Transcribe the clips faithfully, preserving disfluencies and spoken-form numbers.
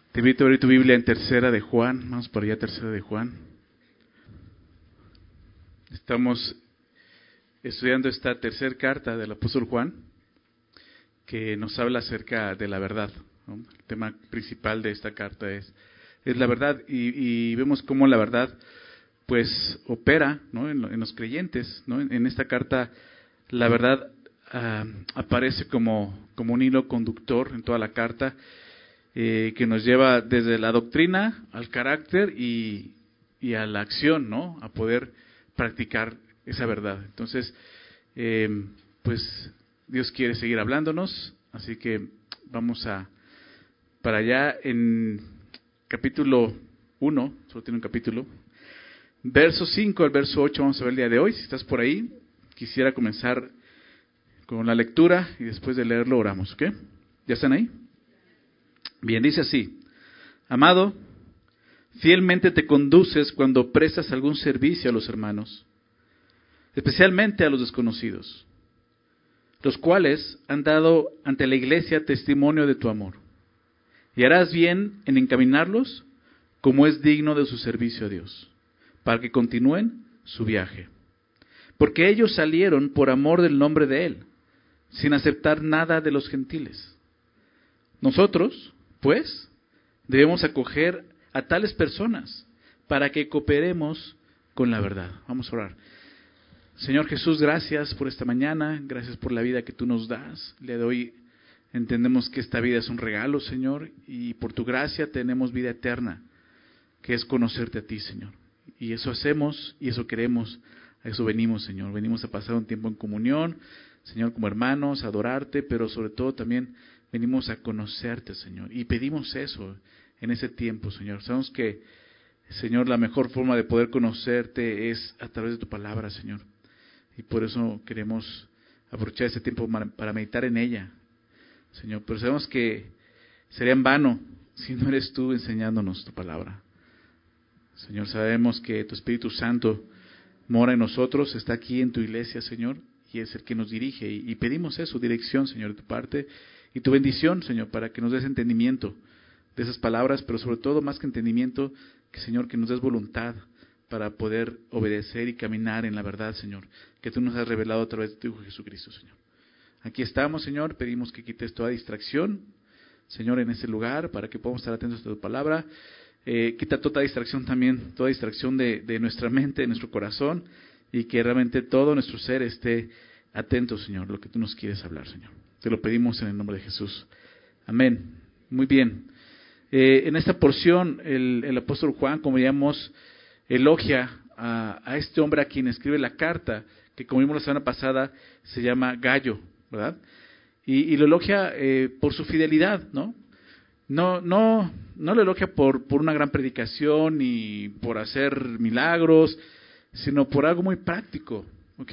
Te invito a abrir tu Biblia en Tercera de Juan. Vamos por allá, Tercera de Juan. Estamos estudiando esta tercera carta del apóstol Juan, que nos habla acerca de la verdad, ¿no? El tema principal de esta carta es, es la verdad, y, y vemos cómo la verdad pues opera, ¿no? en, en los creyentes, ¿no? En, en esta carta la verdad uh, aparece como, como un hilo conductor en toda la carta, eh, que nos lleva desde la doctrina al carácter y, y a la acción, ¿no? A poder practicar esa verdad. Entonces, eh, pues Dios quiere seguir hablándonos, así que vamos a para allá en capítulo uno, solo tiene un capítulo, verso cinco al verso ocho, vamos a ver el día de hoy. Si estás por ahí, quisiera comenzar con la lectura y después de leerlo oramos, ¿ok? ¿Ya están ahí? Bien, dice así: Amado, fielmente te conduces cuando prestas algún servicio a los hermanos, especialmente a los desconocidos, los cuales han dado ante la iglesia testimonio de tu amor. Y harás bien en encaminarlos como es digno de su servicio a Dios, para que continúen su viaje. Porque ellos salieron por amor del nombre de Él, sin aceptar nada de los gentiles. Nosotros, pues, debemos acoger a tales personas para que cooperemos con la verdad. Vamos a orar. Señor Jesús, gracias por esta mañana, gracias por la vida que tú nos das. Le doy, entendemos que esta vida es un regalo, Señor, y por tu gracia tenemos vida eterna, que es conocerte a ti, Señor. Y eso hacemos y eso queremos, a eso venimos, Señor. Venimos a pasar un tiempo en comunión, Señor, como hermanos, a adorarte, pero sobre todo también venimos a conocerte, Señor. Y pedimos eso en ese tiempo, Señor. Sabemos que, Señor, la mejor forma de poder conocerte es a través de tu palabra, Señor. Y por eso queremos aprovechar este tiempo para meditar en ella, Señor. Pero sabemos que sería en vano si no eres tú enseñándonos tu palabra. Señor, sabemos que tu Espíritu Santo mora en nosotros, está aquí en tu iglesia, Señor, y es el que nos dirige. Y, y pedimos eso, dirección, Señor, de tu parte, y tu bendición, Señor, para que nos des entendimiento de esas palabras, pero sobre todo, más que entendimiento, que, Señor, que nos des voluntad para poder obedecer y caminar en la verdad, Señor, que tú nos has revelado a través de tu Hijo Jesucristo, Señor. Aquí estamos, Señor, pedimos que quites toda distracción, Señor, en este lugar, para que podamos estar atentos a tu palabra. Eh, quita toda distracción también, toda distracción de, de nuestra mente, de nuestro corazón, y que realmente todo nuestro ser esté atento, Señor, lo que tú nos quieres hablar, Señor. Te lo pedimos en el nombre de Jesús. Amén. Muy bien. Eh, en esta porción, el, el apóstol Juan, como ya hemos elogia a, a este hombre a quien escribe la carta, que como vimos la semana pasada, se llama Gallo, ¿verdad? Y, y lo elogia eh, por su fidelidad, ¿no? No, no, no lo elogia por, por una gran predicación ni por hacer milagros, sino por algo muy práctico, ¿ok?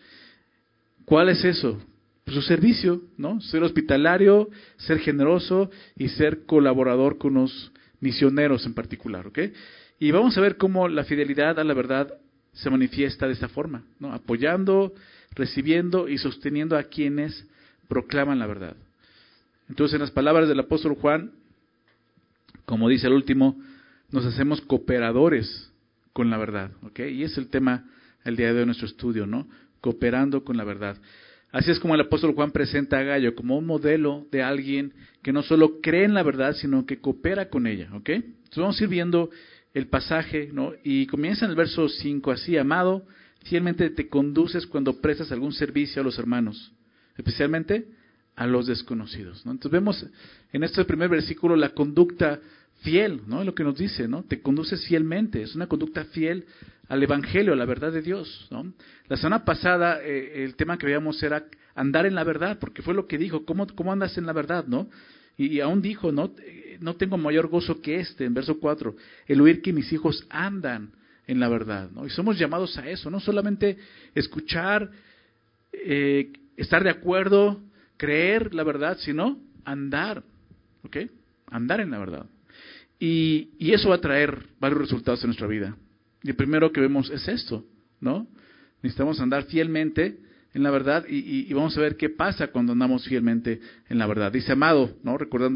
¿Cuál es eso? Pues su servicio, ¿no? Ser hospitalario, ser generoso y ser colaborador con los misioneros en particular, ¿ok? Y vamos a ver cómo la fidelidad a la verdad se manifiesta de esta forma, ¿no? Apoyando, recibiendo y sosteniendo a quienes proclaman la verdad. Entonces, en las palabras del apóstol Juan, como dice el último, nos hacemos cooperadores con la verdad, ¿ok? Y es el tema el día de hoy de nuestro estudio, ¿no? Cooperando con la verdad. Así es como el apóstol Juan presenta a Gallo como un modelo de alguien que no solo cree en la verdad, sino que coopera con ella, ¿ok? Entonces vamos a ir viendo el pasaje, ¿no? Y comienza en el verso cinco así: Amado, fielmente te conduces cuando prestas algún servicio a los hermanos, especialmente a los desconocidos, ¿no? Entonces vemos en este primer versículo la conducta fiel, ¿no? Lo que nos dice, ¿no? Te conduces fielmente, es una conducta fiel al Evangelio, a la verdad de Dios, ¿no? La semana pasada eh, el tema que veíamos era andar en la verdad, porque fue lo que dijo, ¿cómo, cómo andas en la verdad, no? Y, y aún dijo, ¿no? No tengo mayor gozo que este, en verso cuatro, el oír que mis hijos andan en la verdad, ¿no? Y somos llamados a eso, no solamente escuchar, eh, estar de acuerdo, creer la verdad, sino andar, ¿ok? Andar en la verdad. Y, y eso va a traer varios resultados en nuestra vida. Y el primero que vemos es esto, ¿no? Necesitamos andar fielmente en la verdad y, y, y vamos a ver qué pasa cuando andamos fielmente en la verdad. Dice amado, ¿no? Recordando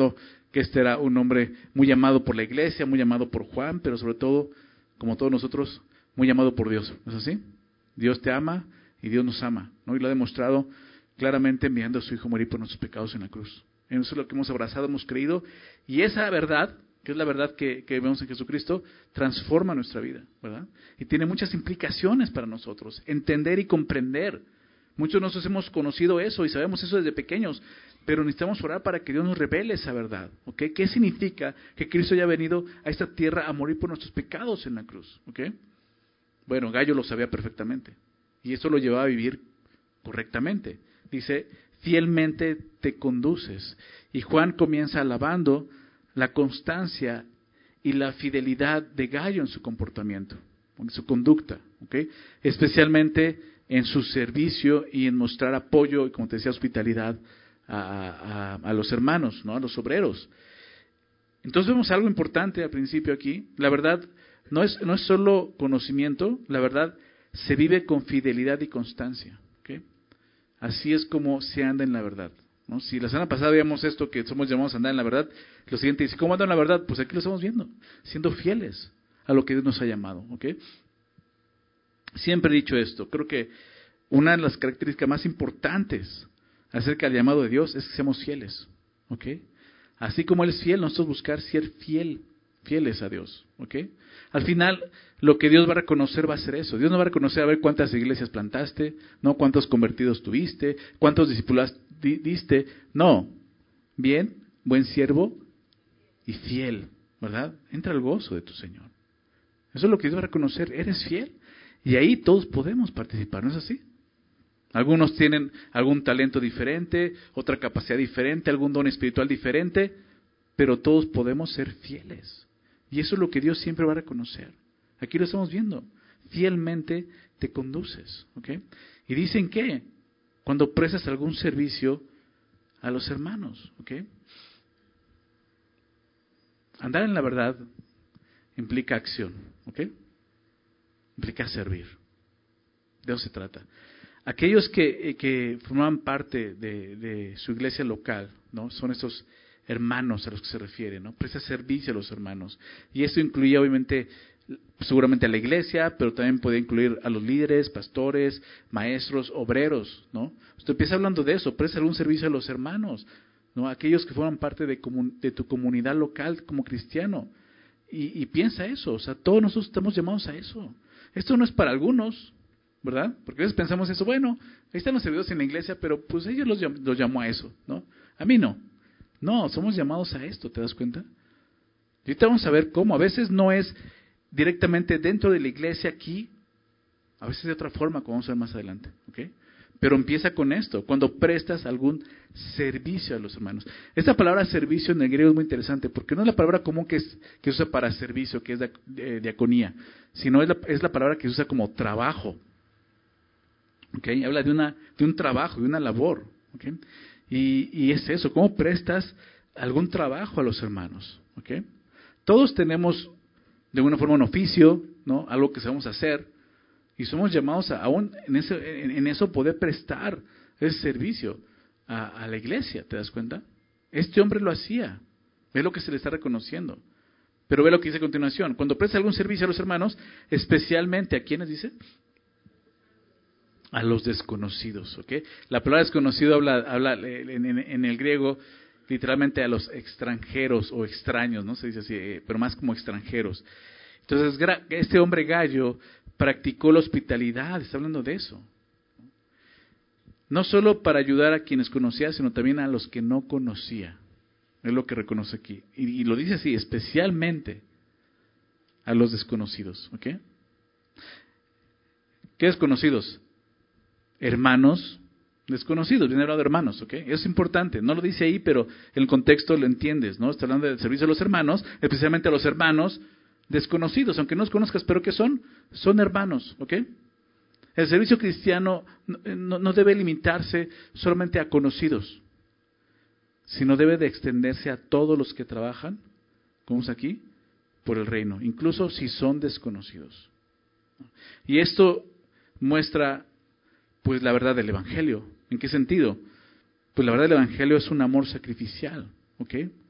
que este era un hombre muy amado por la iglesia, muy amado por Juan, pero sobre todo, como todos nosotros, muy amado por Dios. ¿No es así? Dios te ama y Dios nos ama, ¿no? Y lo ha demostrado claramente enviando a su Hijo a morir por nuestros pecados en la cruz. Eso es lo que hemos abrazado, hemos creído, y esa verdad, que es la verdad que, que vemos en Jesucristo, transforma nuestra vida, ¿verdad? Y tiene muchas implicaciones para nosotros, entender y comprender. Muchos de nosotros hemos conocido eso y sabemos eso desde pequeños, pero necesitamos orar para que Dios nos revele esa verdad, ¿ok? ¿Qué significa que Cristo haya venido a esta tierra a morir por nuestros pecados en la cruz, ¿ok? Bueno, Gallo lo sabía perfectamente, y eso lo llevaba a vivir correctamente. Dice, fielmente te conduces. Y Juan comienza alabando la constancia y la fidelidad de Gallo en su comportamiento, en su conducta, ¿ok? Especialmente en su servicio y en mostrar apoyo y, como te decía, hospitalidad a, a, a los hermanos, ¿no? A los obreros. Entonces vemos algo importante al principio aquí. La verdad no es, no es solo conocimiento, la verdad se vive con fidelidad y constancia, ¿ok? Así es como se anda en la verdad, ¿no? Si la semana pasada veíamos esto, que somos llamados a andar en la verdad, lo siguiente dice, ¿cómo andan en la verdad? Pues aquí lo estamos viendo, siendo fieles a lo que Dios nos ha llamado, ¿ok? Siempre he dicho esto, creo que una de las características más importantes acerca del llamado de Dios es que seamos fieles, ¿ok? Así como Él es fiel, nosotros buscar ser fiel, fieles a Dios, ¿ok? Al final, lo que Dios va a reconocer va a ser eso. Dios no va a reconocer a ver cuántas iglesias plantaste, no cuántos convertidos tuviste, cuántos discípulos di- diste. No, bien, buen siervo y fiel, ¿verdad? Entra al gozo de tu Señor. Eso es lo que Dios va a reconocer. Eres fiel. Y ahí todos podemos participar, ¿no es así? Algunos tienen algún talento diferente, otra capacidad diferente, algún don espiritual diferente, pero todos podemos ser fieles. Y eso es lo que Dios siempre va a reconocer. Aquí lo estamos viendo. Fielmente te conduces, ¿ok? Y dicen que cuando prestas algún servicio a los hermanos, ¿ok? Andar en la verdad implica acción, ¿ok? Implica servir. De eso se trata. Aquellos que, que formaban parte de, de su iglesia local, ¿no? Son estos hermanos a los que se refiere, ¿no? Presta servicio a los hermanos. Y esto incluía obviamente, seguramente a la iglesia, pero también podía incluir a los líderes, pastores, maestros, obreros, ¿no? Usted empieza hablando de eso, presta algún servicio a los hermanos, ¿no? Aquellos que forman parte de, comun, de tu comunidad local como cristiano. Y, y piensa eso, o sea, todos nosotros estamos llamados a eso. Esto no es para algunos, ¿verdad? Porque a veces pensamos eso, bueno, ahí están los servidores en la iglesia, pero pues ellos los, los llamó a eso, ¿no? A mí no. No, somos llamados a esto, ¿te das cuenta? Y ahorita vamos a ver cómo. A veces no es directamente dentro de la iglesia aquí, a veces de otra forma, como vamos a ver más adelante, ¿ok? Pero empieza con esto, cuando prestas algún servicio a los hermanos. Esta palabra servicio en el griego es muy interesante, porque no es la palabra común que, es, que se usa para servicio, que es de, de, diaconía, sino es la, es la palabra que se usa como trabajo. ¿Okay? Habla de, una, de un trabajo, de una labor. ¿Okay? Y, y es eso, ¿cómo prestas algún trabajo a los hermanos? ¿Okay? Todos tenemos de alguna forma un oficio, ¿no? Algo que sabemos hacer, y somos llamados a, aún en, ese, en, en eso poder prestar ese servicio a, a la iglesia, ¿te das cuenta? Este hombre lo hacía, ve lo que se le está reconociendo. Pero ve lo que dice a continuación, cuando presta algún servicio a los hermanos, especialmente a quienes dice, a los desconocidos, ¿ok? La palabra desconocido habla, habla en, en, en el griego literalmente a los extranjeros o extraños, ¿no? Se dice así, eh, pero más como extranjeros. Entonces, este hombre Gallo practicó la hospitalidad, está hablando de eso. No solo para ayudar a quienes conocía, sino también a los que no conocía. Es lo que reconoce aquí. Y, y lo dice así, especialmente a los desconocidos, ¿ok? ¿Qué desconocidos? Hermanos desconocidos, viene hablando de hermanos, ¿ok? Es importante, no lo dice ahí, pero en el contexto lo entiendes, ¿no? Está hablando del servicio a los hermanos, especialmente a los hermanos desconocidos, aunque no los conozcas, pero ¿qué son? Son hermanos, ¿ok? El servicio cristiano no, no, no debe limitarse solamente a conocidos, sino debe de extenderse a todos los que trabajan, como es aquí, por el reino, incluso si son desconocidos. Y esto muestra pues la verdad del Evangelio. ¿En qué sentido? Pues la verdad del Evangelio es un amor sacrificial, ¿ok?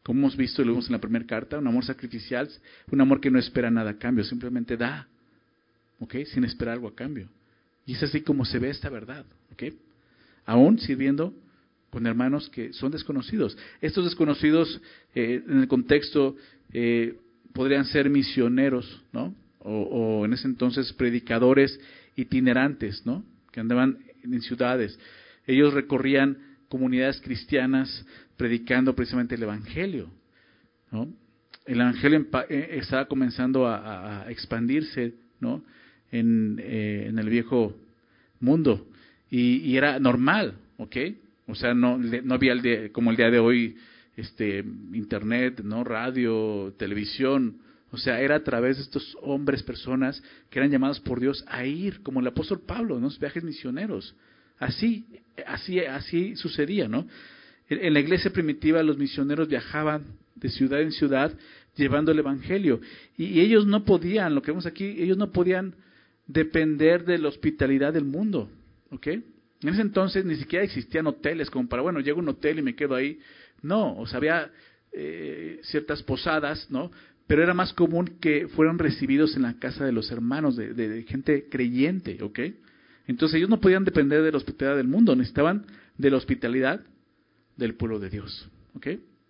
como hemos visto y lo vimos en la primera carta, un amor sacrificial, un amor que no espera nada a cambio, simplemente da, ¿ok? Sin esperar algo a cambio. Y es así como se ve esta verdad, ¿ok? Aún sirviendo con hermanos que son desconocidos. Estos desconocidos, eh, en el contexto, eh, podrían ser misioneros, ¿no? O, o en ese entonces predicadores itinerantes, ¿no? Que andaban en ciudades. Ellos recorrían comunidades cristianas predicando precisamente el Evangelio, ¿no? El Evangelio estaba comenzando a, a expandirse, ¿no? En, eh, en el viejo mundo y, y era normal, ¿ok? O sea, no, no había el de, como el día de hoy, este, internet, no, radio, televisión. O sea, era a través de estos hombres, personas que eran llamados por Dios a ir, como el apóstol Pablo, ¿no? Viajes misioneros. Así, así, así sucedía, ¿no? En, en la iglesia primitiva los misioneros viajaban de ciudad en ciudad llevando el evangelio. Y, y ellos no podían, lo que vemos aquí, ellos no podían depender de la hospitalidad del mundo, ¿ok? En ese entonces ni siquiera existían hoteles como para, bueno, llego a un hotel y me quedo ahí. No, o sea, había eh, ciertas posadas, ¿no? Pero era más común que fueran recibidos en la casa de los hermanos, de, de, de gente creyente, ¿ok? Entonces ellos no podían depender de la hospitalidad del mundo, necesitaban de la hospitalidad del pueblo de Dios, ¿ok?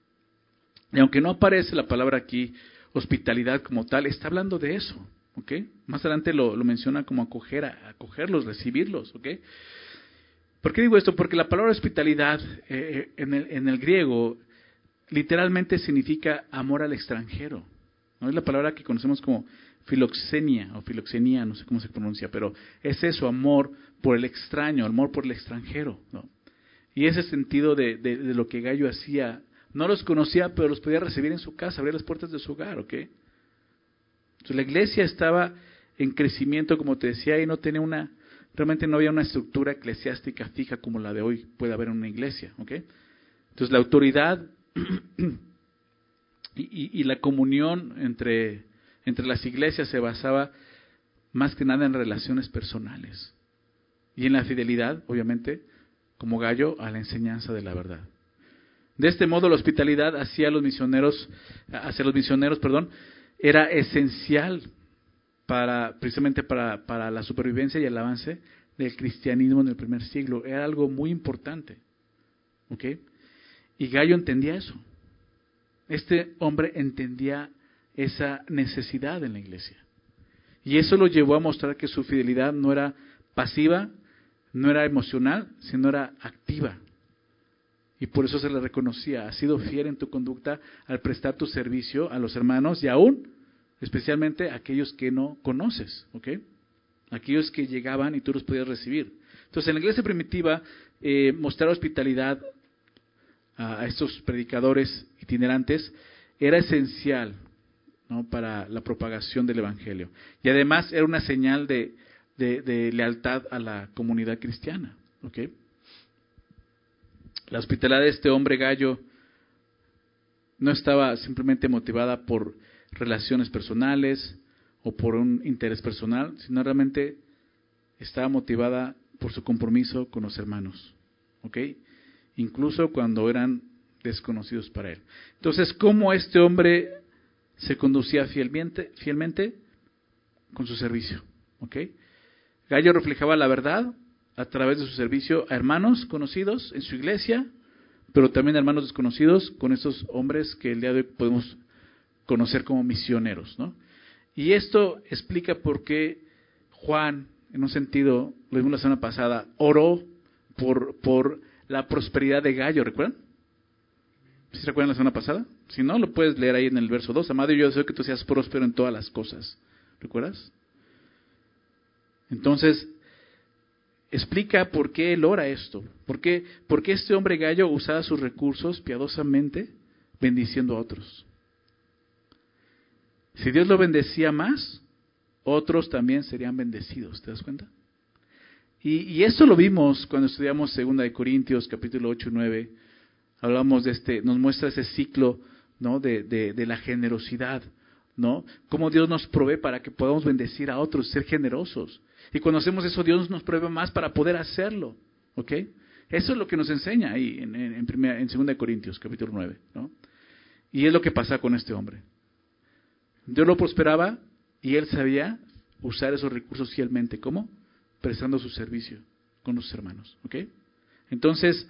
Y aunque no aparece la palabra aquí, hospitalidad como tal, está hablando de eso, ¿ok? Más adelante lo, lo menciona como acoger, a, acogerlos, recibirlos, ¿ok? ¿Por qué digo esto? Porque la palabra hospitalidad eh, en, el, en el griego literalmente significa amor al extranjero. ¿No? Es la palabra que conocemos como filoxenia o filoxenia, no sé cómo se pronuncia, pero es eso, amor por el extraño, amor por el extranjero, ¿no? Y ese sentido de, de, de lo que Gallo hacía, no los conocía, pero los podía recibir en su casa, abrir las puertas de su hogar, ¿ok? Entonces la iglesia estaba en crecimiento, como te decía, y no tenía una, realmente no había una estructura eclesiástica fija como la de hoy puede haber en una iglesia, ¿ok? Entonces la autoridad y, y, y la comunión entre, entre las iglesias se basaba más que nada en relaciones personales y en la fidelidad, obviamente, como Gallo, a la enseñanza de la verdad. De este modo, la hospitalidad hacia los misioneros, hacia los misioneros, perdón, era esencial para, precisamente para, para la supervivencia y el avance del cristianismo en el primer siglo. Era algo muy importante, ¿ok? Y Gallo entendía eso. Este hombre entendía esa necesidad en la iglesia. Y eso lo llevó a mostrar que su fidelidad no era pasiva, no era emocional, sino era activa. Y por eso se le reconocía, has sido fiel en tu conducta al prestar tu servicio a los hermanos y aún, especialmente a aquellos que no conoces, ¿ok? Aquellos que llegaban y tú los podías recibir. Entonces, en la iglesia primitiva, eh, mostrar hospitalidad a estos predicadores itinerantes era esencial, ¿no? Para la propagación del evangelio. Y además era una señal de, de, de lealtad a la comunidad cristiana, ¿ok? La hospitalidad de este hombre Gallo no estaba simplemente motivada por relaciones personales o por un interés personal, sino realmente estaba motivada por su compromiso con los hermanos, ¿ok? Incluso cuando eran desconocidos para él. Entonces, ¿cómo este hombre se conducía fielmente? Fielmente con su servicio, ¿ok? Gallo reflejaba la verdad a través de su servicio a hermanos conocidos en su iglesia, pero también a hermanos desconocidos con estos hombres que el día de hoy podemos conocer como misioneros, ¿no? Y esto explica por qué Juan, en un sentido, lo vimos la semana pasada, oró por, por la prosperidad de Gallo, ¿recuerdan? ¿Sí se recuerdan la semana pasada? Si no, lo puedes leer ahí en el verso dos. Amado, yo deseo que tú seas próspero en todas las cosas. ¿Recuerdas? Entonces, explica por qué él ora esto. ¿Por qué, por qué este hombre Gallo usaba sus recursos piadosamente bendiciendo a otros? Si Dios lo bendecía más, otros también serían bendecidos. ¿Te das cuenta? Y, y esto lo vimos cuando estudiamos segunda de Corintios, capítulo ocho y nueve. Hablamos de este, nos muestra ese ciclo, ¿no? de, de, de la generosidad, ¿no? Cómo Dios nos provee para que podamos bendecir a otros, ser generosos. Y cuando hacemos eso, Dios nos provee más para poder hacerlo, ¿ok? Eso es lo que nos enseña ahí en, en, en, primera, en segunda de Corintios, capítulo nueve, ¿no? Y es lo que pasa con este hombre. Dios lo prosperaba y él sabía usar esos recursos fielmente. ¿Cómo? Prestando su servicio con los hermanos. ¿Ok? Entonces,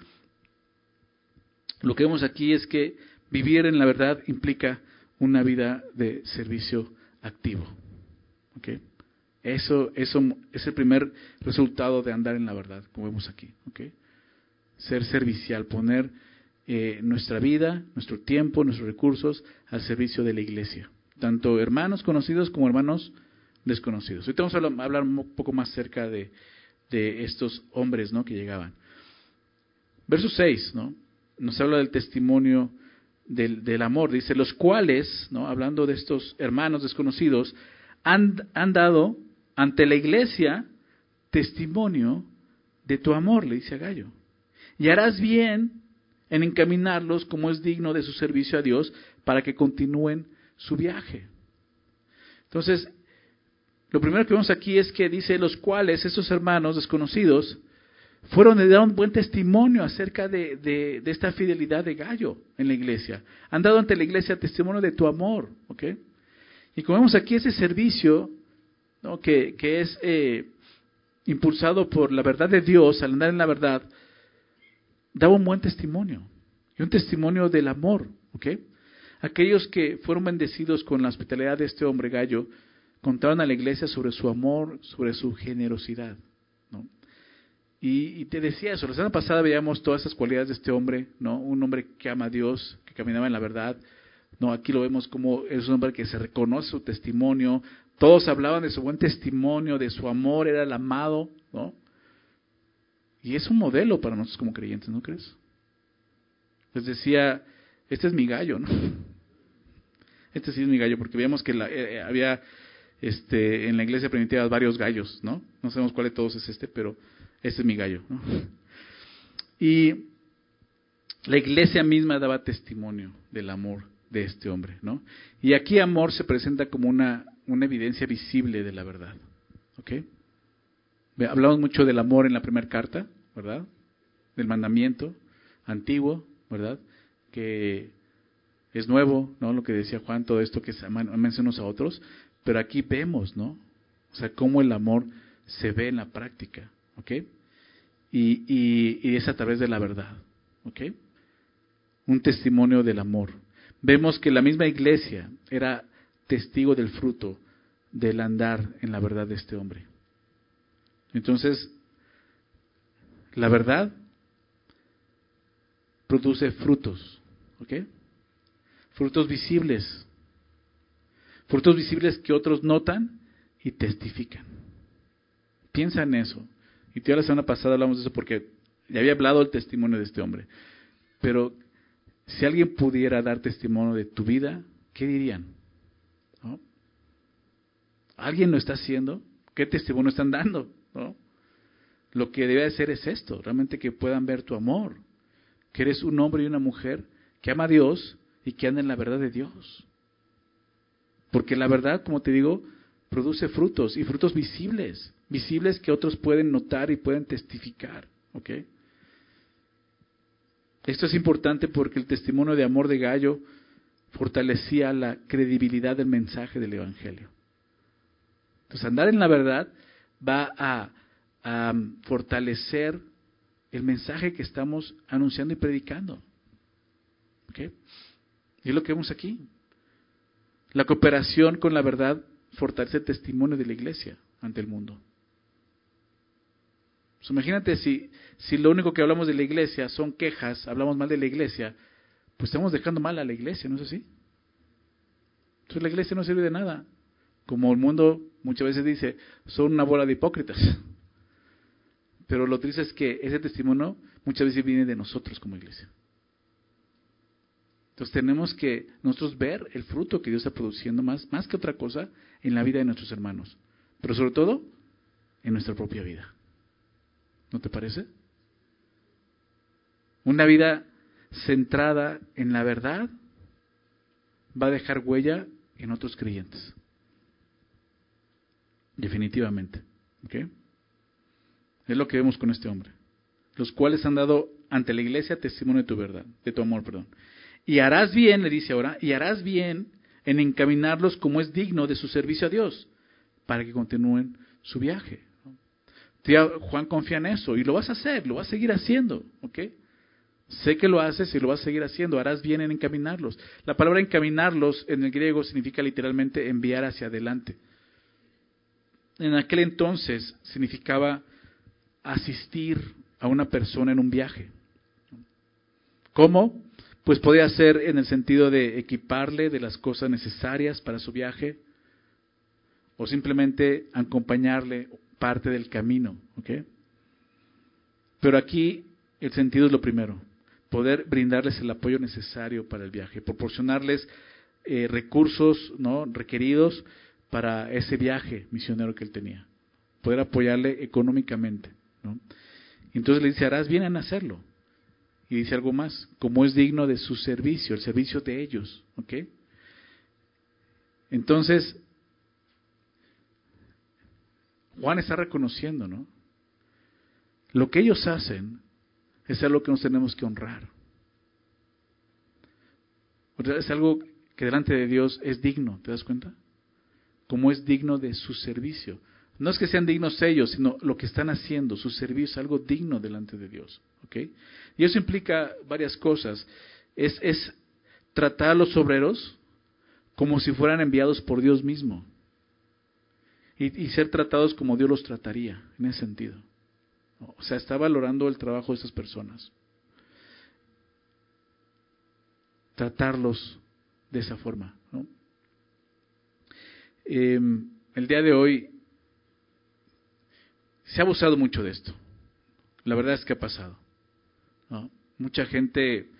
lo que vemos aquí es que vivir en la verdad implica una vida de servicio activo. ¿Ok? Eso, eso es el primer resultado de andar en la verdad, como vemos aquí. ¿Ok? Ser servicial, poner eh, nuestra vida, nuestro tiempo, nuestros recursos al servicio de la iglesia. Tanto hermanos conocidos como hermanos desconocidos. Ahorita vamos a hablar un poco más cerca de, de estos hombres, ¿no?, que llegaban. Verso seis, ¿no?, nos habla del testimonio del, del amor. Dice, los cuales, ¿no?, hablando de estos hermanos desconocidos, han, han dado ante la iglesia testimonio de tu amor, le dice a Gayo. Y harás bien en encaminarlos como es digno de su servicio a Dios para que continúen su viaje. Entonces, lo primero que vemos aquí es que dice, los cuales, esos hermanos desconocidos, fueron de dar un buen testimonio acerca de, de, de esta fidelidad de Gayo en la iglesia. Han dado ante la iglesia testimonio de tu amor, ¿ok? Y como vemos aquí, ese servicio, ¿no?, que, que es eh, impulsado por la verdad de Dios, al andar en la verdad, daba un buen testimonio. Y un testimonio del amor, ¿ok? Aquellos que fueron bendecidos con la hospitalidad de este hombre Gayo, contaron a la iglesia sobre su amor, sobre su generosidad, ¿no? Y, y te decía eso, la semana pasada veíamos todas esas cualidades de este hombre, ¿no? Un hombre que ama a Dios, que caminaba en la verdad, ¿no? Aquí lo vemos como es un hombre que se reconoce su testimonio, todos hablaban de su buen testimonio, de su amor, era el amado, ¿no? Y es un modelo para nosotros como creyentes, ¿no crees? Les decía, este es mi gallo, ¿no? Este sí es mi gallo, porque veíamos que la, eh, había este, en la iglesia primitiva varios gallos, ¿no? No sabemos cuál de todos es este, pero este es mi gallo, ¿no? Y la iglesia misma daba testimonio del amor de este hombre, ¿no? Y aquí amor se presenta como una, una evidencia visible de la verdad, ¿ok? Hablamos mucho del amor en la primera carta, ¿verdad? Del mandamiento antiguo, ¿verdad? Que es nuevo, ¿no? Lo que decía Juan, todo esto que se amanse unos a otros, pero aquí vemos, ¿no? O sea, cómo el amor se ve en la práctica, ¿ok? Y, y, y es a través de la verdad, ¿ok? Un testimonio del amor. Vemos que la misma iglesia era testigo del fruto del andar en la verdad de este hombre. Entonces, la verdad produce frutos, ¿ok? Frutos visibles. Frutos visibles que otros notan y testifican. Piensa en eso. Y tú, la semana pasada hablamos de eso porque ya había hablado el testimonio de este hombre. Pero si alguien pudiera dar testimonio de tu vida, ¿qué dirían? ¿No? ¿Alguien lo está haciendo? ¿Qué testimonio están dando? ¿No? Lo que debe hacer es esto, realmente que puedan ver tu amor, que eres un hombre y una mujer que ama a Dios y que anda en la verdad de Dios. Porque la verdad, como te digo, produce frutos y frutos visibles, visibles que otros pueden notar y pueden testificar, ¿ok? Esto es importante porque el testimonio de amor de Gayo fortalecía la credibilidad del mensaje del Evangelio. Entonces, andar en la verdad va a, a fortalecer el mensaje que estamos anunciando y predicando. ¿Ok? Y es lo que vemos aquí. La cooperación con la verdad fortalece el testimonio de la iglesia ante el mundo. Pues imagínate si, si lo único que hablamos de la iglesia son quejas, hablamos mal de la iglesia, pues estamos dejando mal a la iglesia, ¿no es así? Entonces la iglesia no sirve de nada. Como el mundo muchas veces dice, son una bola de hipócritas. Pero lo triste es que ese testimonio muchas veces viene de nosotros como iglesia. Entonces tenemos que nosotros ver el fruto que Dios está produciendo más, más que otra cosa en la vida de nuestros hermanos. Pero sobre todo, en nuestra propia vida. ¿No te parece? Una vida centrada en la verdad va a dejar huella en otros creyentes. Definitivamente. ¿Ok? Es lo que vemos con este hombre. Los cuales han dado ante la iglesia testimonio de tu verdad, de tu amor, perdón. y harás bien, le dice ahora, y harás bien en encaminarlos como es digno de su servicio a Dios, para que continúen su viaje. Tía, Juan confía en eso, y lo vas a hacer, lo vas a seguir haciendo, ¿ok? Sé que lo haces y lo vas a seguir haciendo, harás bien en encaminarlos. La palabra encaminarlos en el griego significa literalmente enviar hacia adelante. En aquel entonces significaba asistir a una persona en un viaje. ¿Cómo? Pues podía ser en el sentido de equiparle de las cosas necesarias para su viaje, o simplemente acompañarle parte del camino, ¿ok? Pero aquí el sentido es lo primero, poder brindarles el apoyo necesario para el viaje, proporcionarles eh, recursos, ¿no?, requeridos para ese viaje misionero que él tenía, poder apoyarle económicamente, ¿no? Entonces le dice, harás bien en hacerlo. Y dice algo más, como es digno de su servicio, el servicio de ellos, ¿ok? Entonces, Juan está reconociendo, ¿no? Lo que ellos hacen es algo que nos tenemos que honrar. O sea, es algo que delante de Dios es digno, ¿te das cuenta? Como es digno de su servicio. No es que sean dignos ellos, sino lo que están haciendo, su servicio es algo digno delante de Dios, ¿ok? Y eso implica varias cosas. Es, es tratar a los obreros como si fueran enviados por Dios mismo. Y, y ser tratados como Dios los trataría, en ese sentido. O sea, está valorando el trabajo de estas personas. Tratarlos de esa forma, ¿no? Eh, el día de hoy se ha abusado mucho de esto. La verdad es que ha pasado, ¿no? Mucha gente,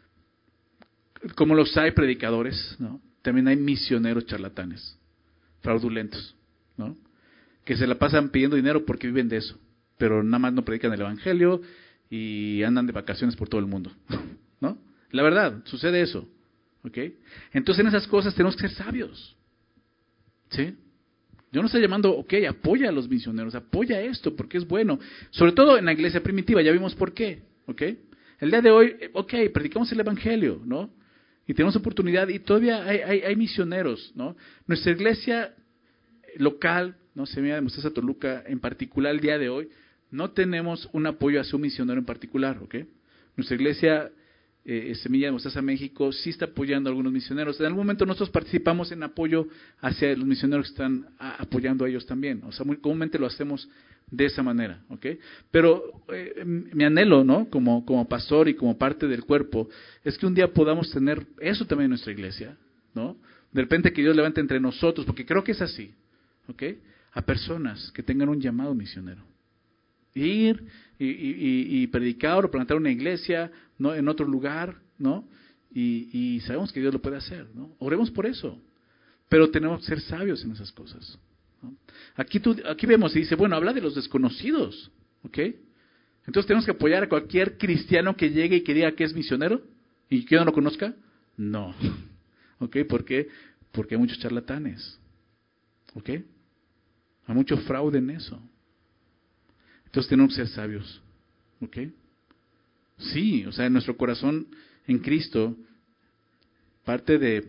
como los hay predicadores, ¿no?, también hay misioneros charlatanes, fraudulentos, ¿no?, que se la pasan pidiendo dinero porque viven de eso, pero nada más no predican el evangelio y andan de vacaciones por todo el mundo, ¿no? La verdad, sucede eso, ¿ok? Entonces en esas cosas tenemos que ser sabios, ¿sí? Yo no estoy llamando, ok, apoya a los misioneros, apoya esto porque es bueno, sobre todo en la iglesia primitiva, ya vimos por qué, ¿ok? El día de hoy, ok, predicamos el evangelio, ¿no? Y tenemos oportunidad y todavía hay, hay, hay misioneros, ¿no? Nuestra iglesia local, ¿no?, Semilla de Mostaza Toluca, en particular el día de hoy, no tenemos un apoyo hacia un misionero en particular, ¿ok? Nuestra iglesia eh, Semilla de Mostaza México sí está apoyando a algunos misioneros. En algún momento nosotros participamos en apoyo hacia los misioneros que están a, apoyando a ellos también. O sea, muy comúnmente lo hacemos de esa manera, ¿ok? Pero eh, mi anhelo, ¿no?, como, como pastor y como parte del cuerpo, es que un día podamos tener eso también en nuestra iglesia, ¿no? De repente que Dios levante entre nosotros, porque creo que es así, ¿ok?, a personas que tengan un llamado misionero. Ir y, y, y predicar o plantar una iglesia, ¿no?, en otro lugar, ¿no? Y, y sabemos que Dios lo puede hacer, ¿no? Oremos por eso. Pero tenemos que ser sabios en esas cosas, ¿no? Aquí, tú, aquí vemos y dice, bueno, habla de los desconocidos, ¿ok? Entonces tenemos que apoyar a cualquier cristiano que llegue y que diga que es misionero y que no lo conozca. No. ¿Ok? ¿Por qué? Porque hay muchos charlatanes. ¿Ok? Hay mucho fraude en eso. Entonces tenemos que ser sabios. ¿Ok? Sí, o sea, en nuestro corazón en Cristo, parte de,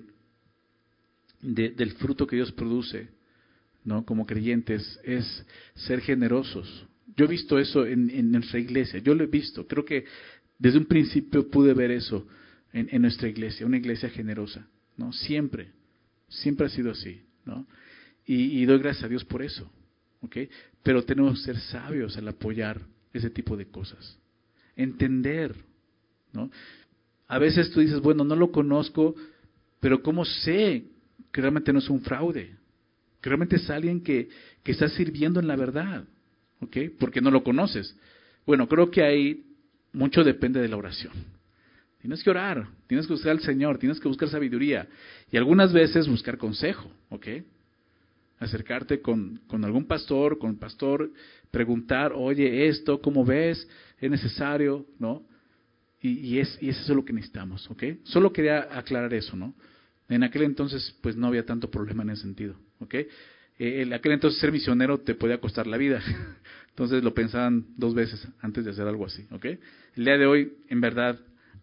de del fruto que Dios produce, ¿no?, como creyentes, es ser generosos. Yo he visto eso en, en nuestra iglesia, yo lo he visto. Creo que desde un principio pude ver eso en, en nuestra iglesia, una iglesia generosa, ¿no? Siempre, siempre ha sido así, ¿no? Y, y doy gracias a Dios por eso, ¿ok? Pero tenemos que ser sabios al apoyar ese tipo de cosas. Entender, ¿no? A veces tú dices, bueno, no lo conozco, pero ¿cómo sé que realmente no es un fraude? Que realmente es alguien que, que está sirviendo en la verdad, ¿ok? Porque no lo conoces. Bueno, creo que ahí mucho depende de la oración. Tienes que orar, tienes que buscar al Señor, tienes que buscar sabiduría y algunas veces buscar consejo, ¿ok? Acercarte con, con algún pastor, con el pastor, preguntar, oye, esto, ¿cómo ves? ¿Es necesario? ¿No? Y, y, es, y eso es lo que necesitamos, ¿ok? Solo quería aclarar eso, ¿no? En aquel entonces, pues no había tanto problema en ese sentido, ¿ok? Eh, en aquel entonces ser misionero te podía costar la vida, entonces lo pensaban dos veces antes de hacer algo así, ¿ok? El día de hoy, en verdad,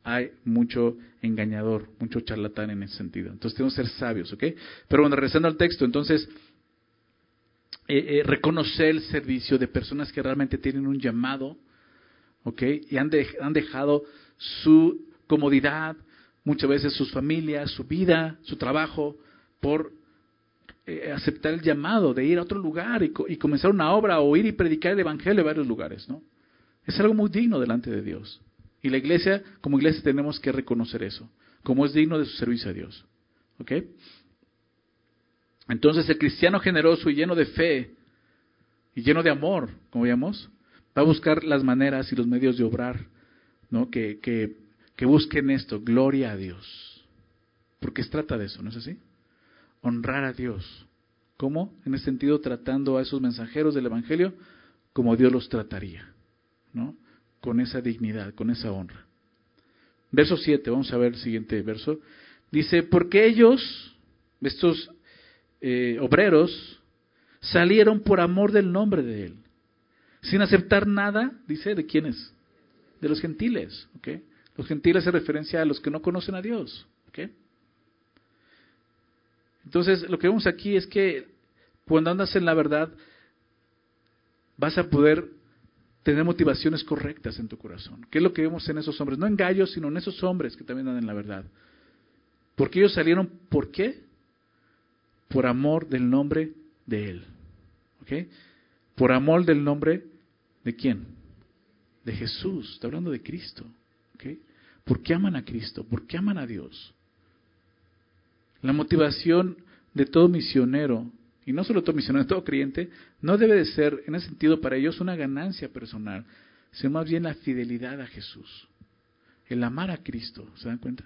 hay mucho engañador, mucho charlatán en ese sentido. Entonces tenemos que ser sabios, ¿ok? Pero bueno, regresando al texto, entonces, eh, eh, reconocer el servicio de personas que realmente tienen un llamado, ¿ok? Y han, de, han dejado su comodidad, muchas veces sus familias, su vida, su trabajo, por eh, aceptar el llamado de ir a otro lugar y, co- y comenzar una obra o ir y predicar el evangelio en varios lugares, ¿no? Es algo muy digno delante de Dios. Y la iglesia, como iglesia, tenemos que reconocer eso, como es digno de su servicio a Dios. ¿Ok? Entonces, el cristiano generoso y lleno de fe y lleno de amor, como veíamos, va a buscar las maneras y los medios de obrar, ¿no? Que, que, que busquen esto, gloria a Dios. Porque se trata de eso, ¿no es así? Honrar a Dios. ¿Cómo? En ese sentido, tratando a esos mensajeros del evangelio como Dios los trataría, ¿no? Con esa dignidad, con esa honra. Verso siete, vamos a ver el siguiente verso. Dice, porque ellos, estos eh, obreros, salieron por amor del nombre de Él, sin aceptar nada, dice, ¿de quiénes? De los gentiles, ¿ok? Los gentiles se referencia a los que no conocen a Dios, ¿ok? Entonces, lo que vemos aquí es que cuando andas en la verdad, vas a poder tener motivaciones correctas en tu corazón. ¿Qué es lo que vemos en esos hombres? No en gallos, sino en esos hombres que también andan en la verdad. Porque ellos salieron, ¿por qué? Por amor del nombre de Él. ¿Ok? Por amor del nombre de ¿quién? De Jesús. Está hablando de Cristo. ¿Ok? ¿Por qué aman a Cristo? ¿Por qué aman a Dios? La motivación de todo misionero, y no solo todo misionero, de todo creyente, no debe de ser, en ese sentido, para ellos una ganancia personal, sino más bien la fidelidad a Jesús. El amar a Cristo, ¿se dan cuenta?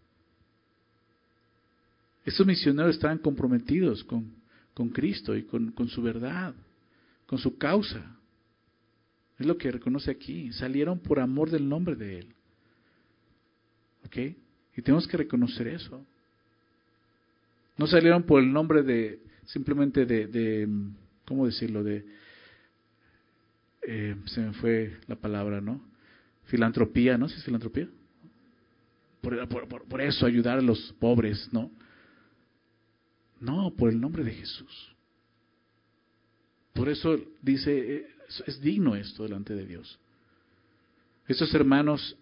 Estos misioneros estaban comprometidos con, con Cristo y con, con su verdad, con su causa. Es lo que reconoce aquí. Salieron por amor del nombre de Él. ¿Ok? Y tenemos que reconocer eso. No salieron por el nombre de, simplemente de, de ¿cómo decirlo? De, eh, se me fue la palabra, ¿no? Filantropía, ¿no? ¿Sí es filantropía? Por, por, por, por eso, ayudar a los pobres, ¿no? No, por el nombre de Jesús. Por eso dice, es, es digno esto delante de Dios. Estos hermanos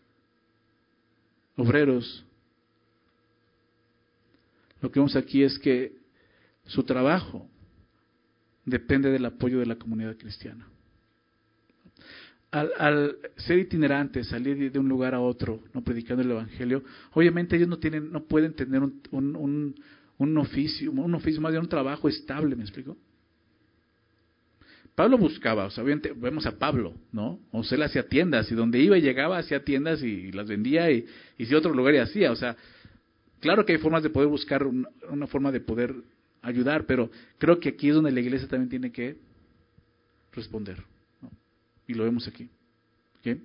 obreros, lo que vemos aquí es que su trabajo depende del apoyo de la comunidad cristiana. Al, al ser itinerantes, salir de un lugar a otro, no predicando el evangelio, obviamente ellos no tienen, no pueden tener un, un, un, un oficio, un oficio más bien un trabajo estable, ¿me explico? Pablo buscaba, o sea, obviamente vemos a Pablo, ¿no? O sea, él hacía tiendas y donde iba y llegaba hacía tiendas y las vendía y, y si otro lugar y hacía, o sea, claro que hay formas de poder buscar un, una forma de poder ayudar, pero creo que aquí es donde la iglesia también tiene que responder, ¿no? Y lo vemos aquí. ¿Okay?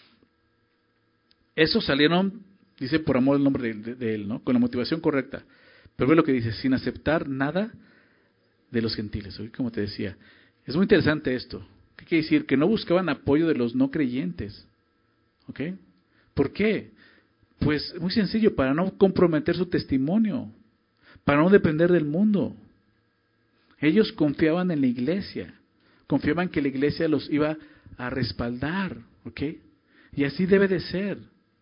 Esos salieron, dice, por amor al nombre de, de, de Él, ¿no? Con la motivación correcta. Pero ve lo que dice, sin aceptar nada de los gentiles. ¿Okay? Como te decía, es muy interesante esto. ¿Qué quiere decir? Que no buscaban apoyo de los no creyentes. ¿Ok? ¿Por qué? Pues muy sencillo, para no comprometer su testimonio, para no depender del mundo. Ellos confiaban en la iglesia, confiaban que la iglesia los iba a respaldar, ¿ok? Y así debe de ser.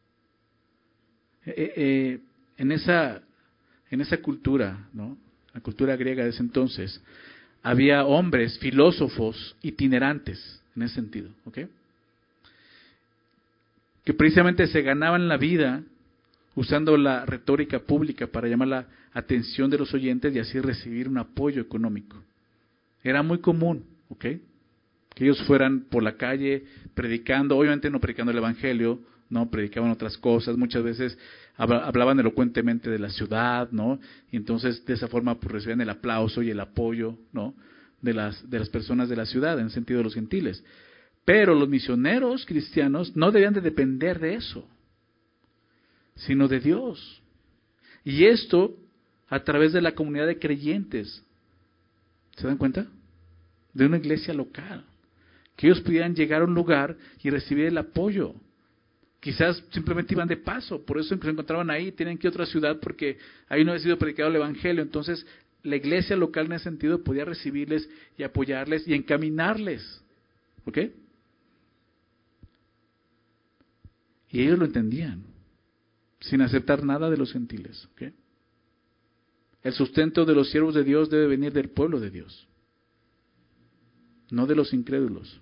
Eh, eh, en esa, en esa cultura, ¿no? La cultura griega de ese entonces, había hombres, filósofos, itinerantes, en ese sentido, ¿ok? Que precisamente se ganaban la vida usando la retórica pública para llamar la atención de los oyentes y así recibir un apoyo económico. Era muy común, ¿ok? Que ellos fueran por la calle predicando, obviamente no predicando el evangelio, no, predicaban otras cosas, muchas veces hablaban elocuentemente de la ciudad, ¿no? Y entonces de esa forma pues recibían el aplauso y el apoyo, ¿no? De las, de las personas de la ciudad, en el sentido de los gentiles. Pero los misioneros cristianos no debían de depender de eso, sino de Dios. Y esto a través de la comunidad de creyentes. ¿Se dan cuenta? De una iglesia local. Que ellos pudieran llegar a un lugar y recibir el apoyo Quizás simplemente iban de paso, por eso se encontraban ahí, tienen que ir a otra ciudad porque ahí no había sido predicado el Evangelio. Entonces la iglesia local en ese sentido podía recibirles y apoyarles y encaminarles. ¿Ok? Y ellos lo entendían, sin aceptar nada de los gentiles. ¿Ok? El sustento de los siervos de Dios debe venir del pueblo de Dios, no de los incrédulos.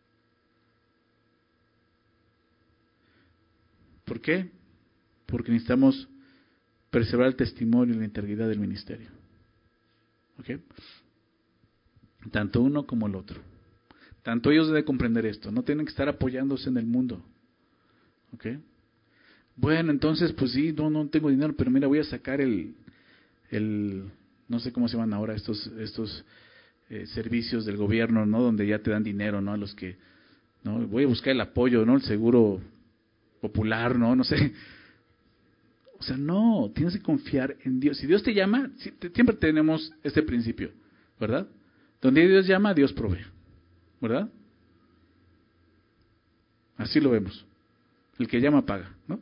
¿Por qué? Porque necesitamos preservar el testimonio y la integridad del ministerio. ¿Ok? Tanto uno como el otro. Tanto ellos deben comprender esto. No tienen que estar apoyándose en el mundo. ¿Ok? Bueno, entonces, pues sí, no, no tengo dinero, pero mira, voy a sacar el, el no sé cómo se llaman ahora estos, estos eh, servicios del gobierno, ¿no? Donde ya te dan dinero, ¿no? A los que, ¿no? Voy a buscar el apoyo, ¿no? El seguro popular, ¿no? No sé. O sea, no, tienes que confiar en Dios. Si Dios te llama, siempre tenemos este principio, ¿verdad? Donde Dios llama, Dios provee, ¿verdad? Así lo vemos. El que llama paga, ¿no?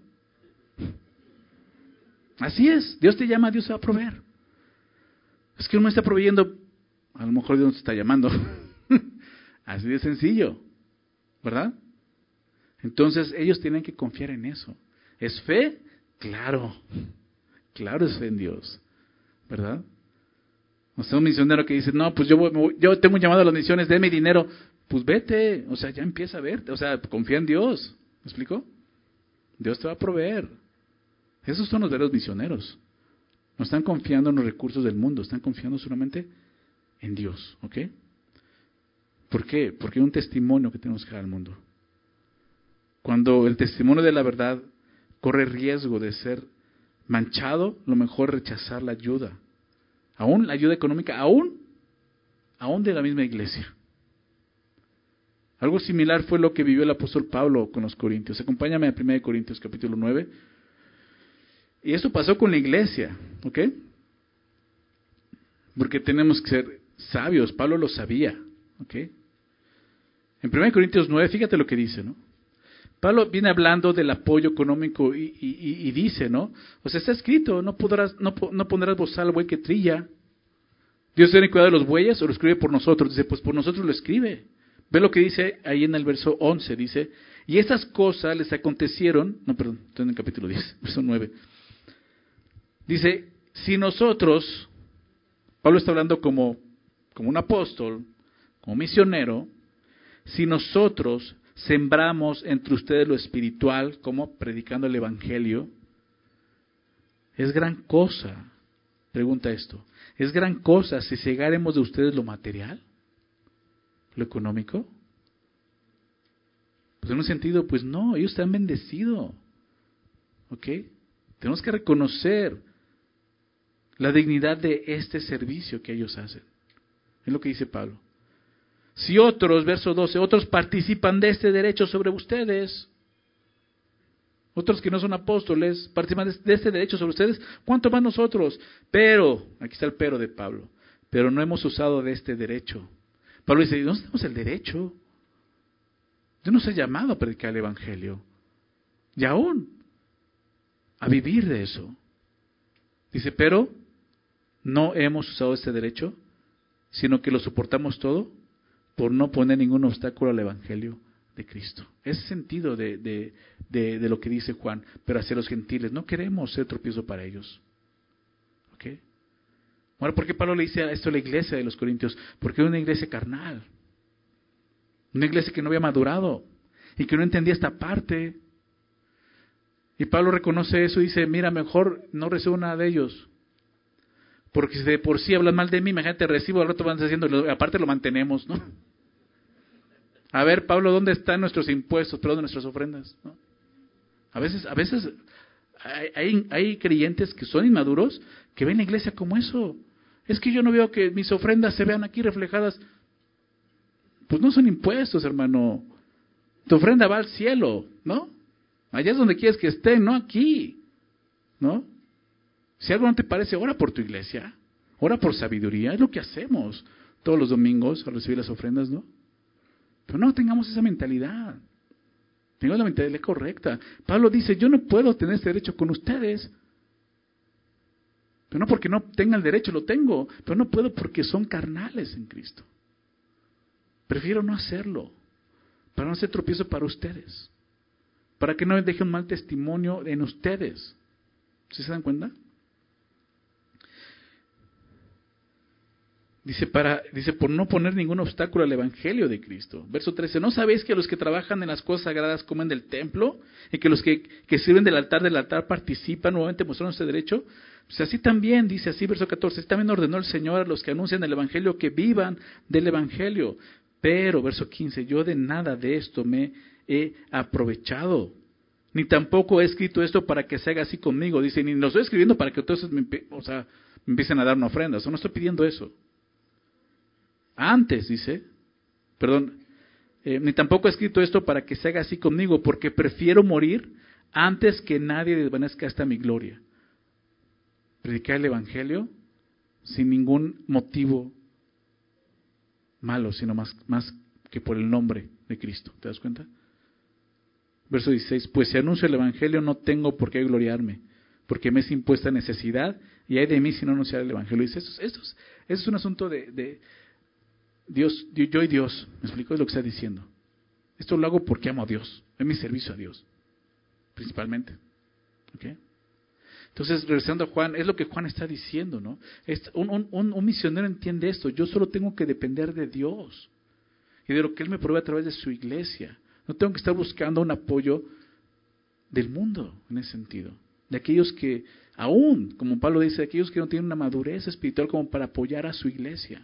Así es, Dios te llama, Dios se va a proveer. Es que uno está proveyendo, a lo mejor Dios no te está llamando. Así de sencillo, ¿verdad? Entonces ellos tienen que confiar en eso. ¿Es fe? Claro, claro es fe en Dios, ¿verdad? O sea, un misionero que dice, no, pues yo, voy, yo tengo un llamado a las misiones, deme dinero. Pues vete, o sea, ya empieza a verte, o sea, confía en Dios. ¿Me explico? Dios te va a proveer. Esos son los verdaderos misioneros. No están confiando en los recursos del mundo, están confiando solamente en Dios, ¿ok? ¿Por qué? Porque hay un testimonio que tenemos que dar al mundo. Cuando el testimonio de la verdad corre riesgo de ser manchado, lo mejor es rechazar la ayuda. Aún la ayuda económica, aún, aún de la misma iglesia. Algo similar fue lo que vivió el apóstol Pablo con los corintios. Acompáñame a primera de Corintios capítulo nueve. Y eso pasó con la iglesia, ¿ok? Porque tenemos que ser sabios. Pablo lo sabía, ¿ok? En primera de Corintios nueve, fíjate lo que dice, ¿no? Pablo viene hablando del apoyo económico y, y, y dice, ¿no? O sea, está escrito, no podrás, no, no pondrás bozal al buey que trilla. Dios tiene cuidado de los bueyes o lo escribe por nosotros. Dice, pues por nosotros lo escribe. Ve lo que dice ahí en el verso once, dice, y estas cosas les acontecieron, no, perdón, estoy en el capítulo diez, verso nueve. Dice, si nosotros, Pablo está hablando como, como un apóstol, como misionero, si nosotros sembramos entre ustedes lo espiritual, como predicando el evangelio, es gran cosa, pregunta esto, ¿es gran cosa si cegáremos de ustedes lo material? ¿Lo económico? Pues en un sentido, pues no, ellos te han bendecido. ¿Ok? Tenemos que reconocer la dignidad de este servicio que ellos hacen. Es lo que dice Pablo. Si otros, verso doce, otros participan de este derecho sobre ustedes, otros que no son apóstoles, participan de este derecho sobre ustedes, ¿cuánto más nosotros? Pero, aquí está el pero de Pablo, pero no hemos usado de este derecho. Pablo dice, ¿dónde tenemos el derecho? Dios nos ha llamado a predicar el evangelio. Y aún, a vivir de eso. Dice, pero no hemos usado este derecho, sino que lo soportamos todo por no poner ningún obstáculo al evangelio de Cristo. Ese sentido de, de, de, de lo que dice Juan, pero hacia los gentiles, no queremos ser tropiezo para ellos. ¿Ok? Bueno, ¿por qué Pablo le dice esto a la iglesia de los Corintios? Porque era una iglesia carnal. Una iglesia que no había madurado y que no entendía esta parte. Y Pablo reconoce eso y dice, mira, mejor no recibo nada de ellos. Porque si de por sí hablan mal de mí, imagínate, recibo, al rato van haciendo, aparte lo mantenemos, ¿no? A ver, Pablo, ¿dónde están nuestros impuestos, perdón, nuestras ofrendas? ¿No? A veces, a veces hay, hay, hay creyentes que son inmaduros que ven la iglesia como eso. Es que yo no veo que mis ofrendas se vean aquí reflejadas. Pues no son impuestos, hermano. Tu ofrenda va al cielo, ¿no? Allá es donde quieres que esté, no aquí, ¿no? Si algo no te parece, ora por tu iglesia, ora por sabiduría, es lo que hacemos todos los domingos al recibir las ofrendas, ¿no? Pero no tengamos esa mentalidad. Tengo la mentalidad correcta. Pablo dice, yo no puedo tener este derecho con ustedes. Pero no porque no tenga el derecho, lo tengo. Pero no puedo porque son carnales en Cristo. Prefiero no hacerlo. Para no ser tropiezo para ustedes. Para que no me deje un mal testimonio en ustedes. ¿Sí se dan cuenta? Dice, para, dice, por no poner ningún obstáculo al Evangelio de Cristo. Verso trece, ¿no sabéis que los que trabajan en las cosas sagradas comen del templo? Y que los que, que sirven del altar del altar participan, nuevamente mostrando ese derecho. Pues así también, dice así, verso catorce, así también ordenó el Señor a los que anuncian el Evangelio que vivan del Evangelio. Pero, verso quince, yo de nada de esto me he aprovechado. Ni tampoco he escrito esto para que se haga así conmigo. Dice, ni lo estoy escribiendo para que entonces me, o sea, me empiecen a dar una ofrenda. O sea, no estoy pidiendo eso. Antes, dice, perdón, eh, ni tampoco he escrito esto para que se haga así conmigo, porque prefiero morir antes que nadie desvanezca esta mi gloria. Predicar el Evangelio sin ningún motivo malo, sino más, más que por el nombre de Cristo. ¿Te das cuenta? Verso dieciséis, pues si anuncio el Evangelio no tengo por qué gloriarme, porque me es impuesta necesidad, y hay de mí si no anunciar el Evangelio. Dice, esto, esto, es, esto es un asunto de... de Dios, yo y Dios, ¿me explico? Es lo que está diciendo. Esto lo hago porque amo a Dios, es mi servicio a Dios, principalmente. ¿Ok? Entonces, regresando a Juan, es lo que Juan está diciendo, ¿no? Es, un, un, un misionero entiende esto, yo solo tengo que depender de Dios y de lo que Él me provee a través de su iglesia. No tengo que estar buscando un apoyo del mundo, en ese sentido. De aquellos que, aún, como Pablo dice, de aquellos que no tienen una madurez espiritual como para apoyar a su iglesia.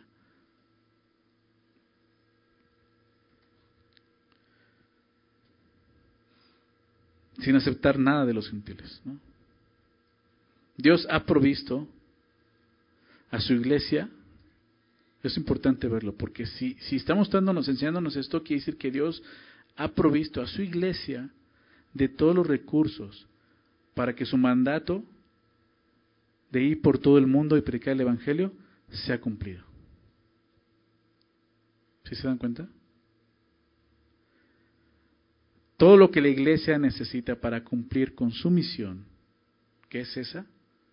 Sin aceptar nada de los gentiles, ¿no? Dios ha provisto a su iglesia. Es importante verlo, porque si, si estamos dándonos, enseñándonos esto, quiere decir que Dios ha provisto a su iglesia de todos los recursos para que su mandato de ir por todo el mundo y predicar el Evangelio sea cumplido. ¿Sí se dan cuenta? Todo lo que la iglesia necesita para cumplir con su misión, ¿qué es esa?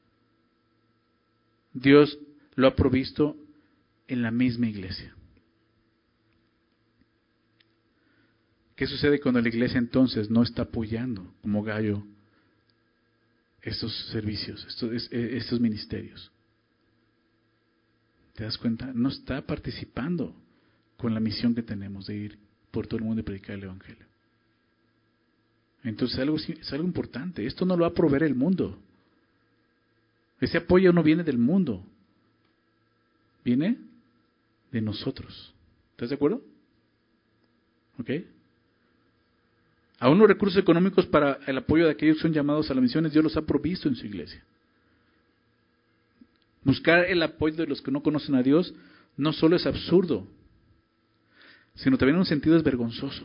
Dios lo ha provisto en la misma iglesia. ¿Qué sucede cuando la iglesia entonces no está apoyando como gallo estos servicios, estos, estos ministerios? ¿Te das cuenta? No está participando con la misión que tenemos de ir por todo el mundo y predicar el Evangelio. Entonces algo, es algo importante. Esto no lo va a proveer el mundo. Ese apoyo no viene del mundo. Viene de nosotros. ¿Estás de acuerdo? ¿Ok? Aún los recursos económicos para el apoyo de aquellos que son llamados a las misiones, Dios los ha provisto en su iglesia. Buscar el apoyo de los que no conocen a Dios no solo es absurdo, sino también en un sentido es vergonzoso.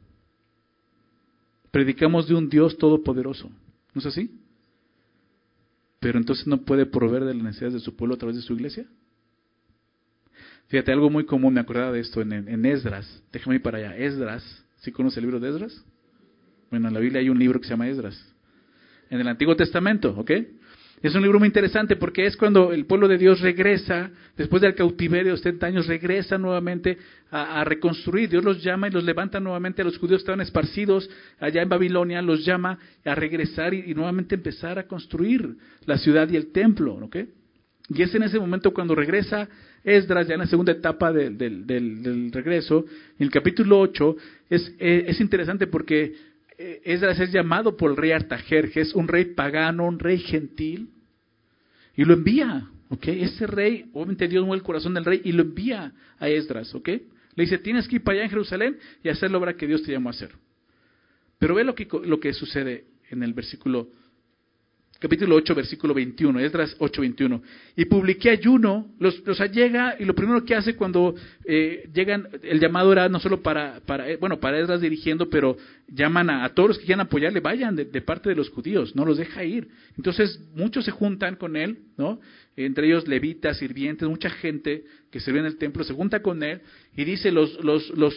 Predicamos de un Dios todopoderoso, ¿no es así? Pero entonces no puede proveer de las necesidades de su pueblo a través de su iglesia. Fíjate, algo muy común, me acordaba de esto en, en Esdras. Déjame ir para allá. Esdras, ¿sí conoce el libro de Esdras? Bueno, en la Biblia hay un libro que se llama Esdras. En el Antiguo Testamento, ¿ok? Es un libro muy interesante porque es cuando el pueblo de Dios regresa, después del cautiverio de setenta años, regresa nuevamente a, a reconstruir. Dios los llama y los levanta nuevamente. A los judíos estaban esparcidos allá en Babilonia, los llama a regresar y, y nuevamente empezar a construir la ciudad y el templo, ¿ok? Y es en ese momento cuando regresa Esdras, ya en la segunda etapa de, de, de, del, del regreso, en el capítulo ocho, es, es interesante porque Esdras es llamado por el rey Artajerjes, un rey pagano, un rey gentil, y lo envía, ¿ok? Ese rey, obviamente Dios mueve el corazón del rey y lo envía a Esdras, ¿ok? Le dice, tienes que ir para allá en Jerusalén y hacer la obra que Dios te llamó a hacer. Pero ve lo que, lo que sucede en el versículo, capítulo ocho, versículo veintiuno, Esdras ocho, veintiuno. Y publiqué ayuno, los, los llega, y lo primero que hace cuando eh, llegan, el llamado era no solo para, para eh, bueno, para Esdras dirigiendo, pero llaman a, a todos los que quieran apoyarle, vayan de, de parte de los judíos, no los deja ir. Entonces muchos se juntan con él, ¿no? Entre ellos levitas, sirvientes, mucha gente que servía en el templo, se junta con él, y dice, los, los, los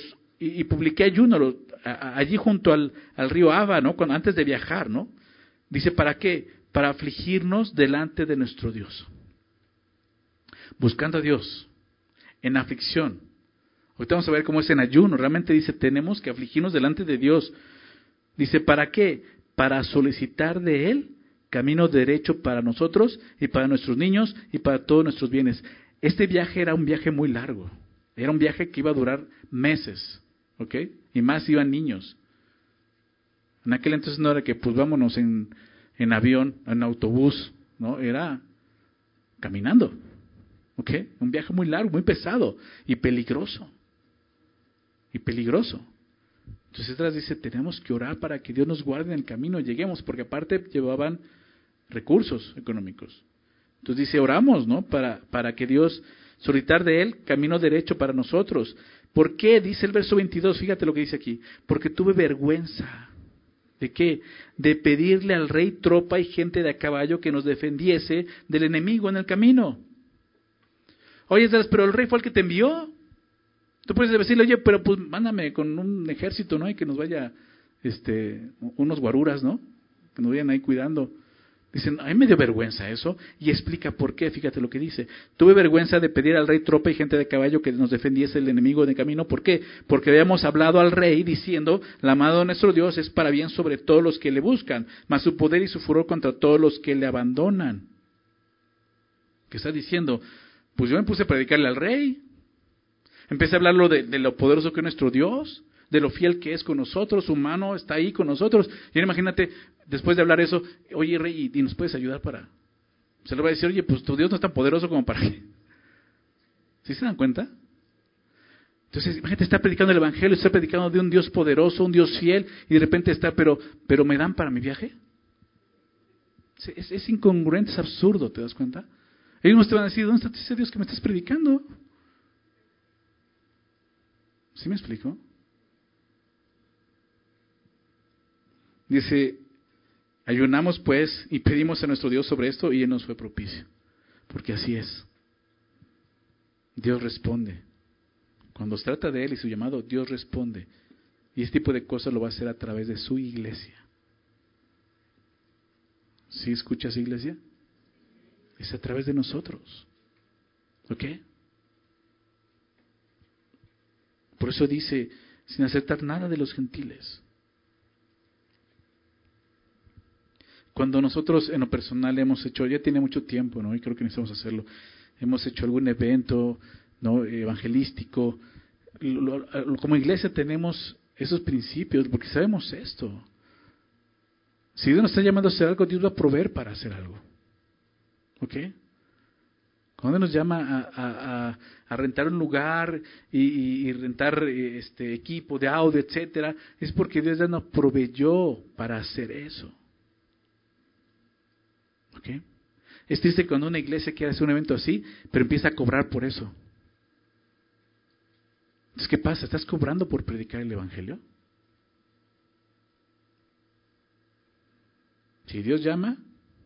y, y publiqué ayuno lo, a, a, allí junto al, al río Aba, ¿no? Cuando, antes de viajar, ¿no? Dice, ¿para qué? Para afligirnos delante de nuestro Dios. Buscando a Dios, en aflicción. Ahorita vamos a ver cómo es en ayuno. Realmente dice, tenemos que afligirnos delante de Dios. Dice, ¿para qué? Para solicitar de Él camino derecho para nosotros y para nuestros niños y para todos nuestros bienes. Este viaje era un viaje muy largo. Era un viaje que iba a durar meses, ¿ok? Y más iban niños. En aquel entonces no era que pues vámonos en, en avión, en autobús, ¿no? Era caminando, ¿ok? Un viaje muy largo, muy pesado y peligroso. Y peligroso. Entonces atrás dice, tenemos que orar para que Dios nos guarde en el camino, lleguemos, porque aparte llevaban recursos económicos. Entonces dice, oramos, ¿no? Para, para que Dios, solicitar de Él camino derecho para nosotros. ¿Por qué? Dice el verso veintidós, fíjate lo que dice aquí. Porque tuve vergüenza. ¿De qué? De pedirle al rey tropa y gente de a caballo que nos defendiese del enemigo en el camino. Oye, pero el rey fue el que te envió. Tú puedes decirle, oye, pero pues mándame con un ejército, ¿no? Y que nos vaya, este, unos guaruras, ¿no? Que nos vayan ahí cuidando. Dicen, a mí me dio vergüenza eso. Y explica por qué, fíjate lo que dice. Tuve vergüenza de pedir al rey tropa y gente de caballo que nos defendiese el enemigo en el camino. ¿Por qué? Porque habíamos hablado al rey diciendo, la amado de nuestro Dios es para bien sobre todos los que le buscan, mas su poder y su furor contra todos los que le abandonan. ¿Qué está diciendo? Pues yo me puse a predicarle al rey. Empecé a hablarlo de, de lo poderoso que es nuestro Dios, de lo fiel que es con nosotros, su mano está ahí con nosotros. Y ahora imagínate, después de hablar eso, oye rey, ¿y, y nos puedes ayudar para...? Se le va a decir, oye, pues tu Dios no es tan poderoso como para qué. ¿Sí se dan cuenta? Entonces, imagínate, está predicando el evangelio, está predicando de un Dios poderoso, un Dios fiel, y de repente está, pero, pero ¿me dan para mi viaje? Es, es incongruente, es absurdo, ¿te das cuenta? Ellos te van a decir, ¿dónde está ese Dios que me estás predicando? ¿Sí me explico? Dice, ayunamos pues y pedimos a nuestro Dios sobre esto y Él nos fue propicio. Porque así es. Dios responde. Cuando se trata de Él y su llamado, Dios responde. Y este tipo de cosas lo va a hacer a través de su iglesia. ¿Sí escuchas, iglesia? Es a través de nosotros. ¿Ok? Por eso dice, sin aceptar nada de los gentiles. Cuando nosotros en lo personal hemos hecho, ya tiene mucho tiempo, ¿no? Y creo que necesitamos hacerlo. Hemos hecho algún evento, ¿no? Evangelístico. Como iglesia tenemos esos principios, porque sabemos esto. Si Dios nos está llamando a hacer algo, Dios va a proveer para hacer algo. ¿Ok? Cuando nos llama a, a, a, a rentar un lugar y, y, y rentar este equipo de audio, etcétera, es porque Dios ya nos proveyó para hacer eso. ¿Ok? Es triste cuando una iglesia quiere hacer un evento así, pero empieza a cobrar por eso. Entonces, ¿qué pasa? ¿Estás cobrando por predicar el evangelio? Si Dios llama,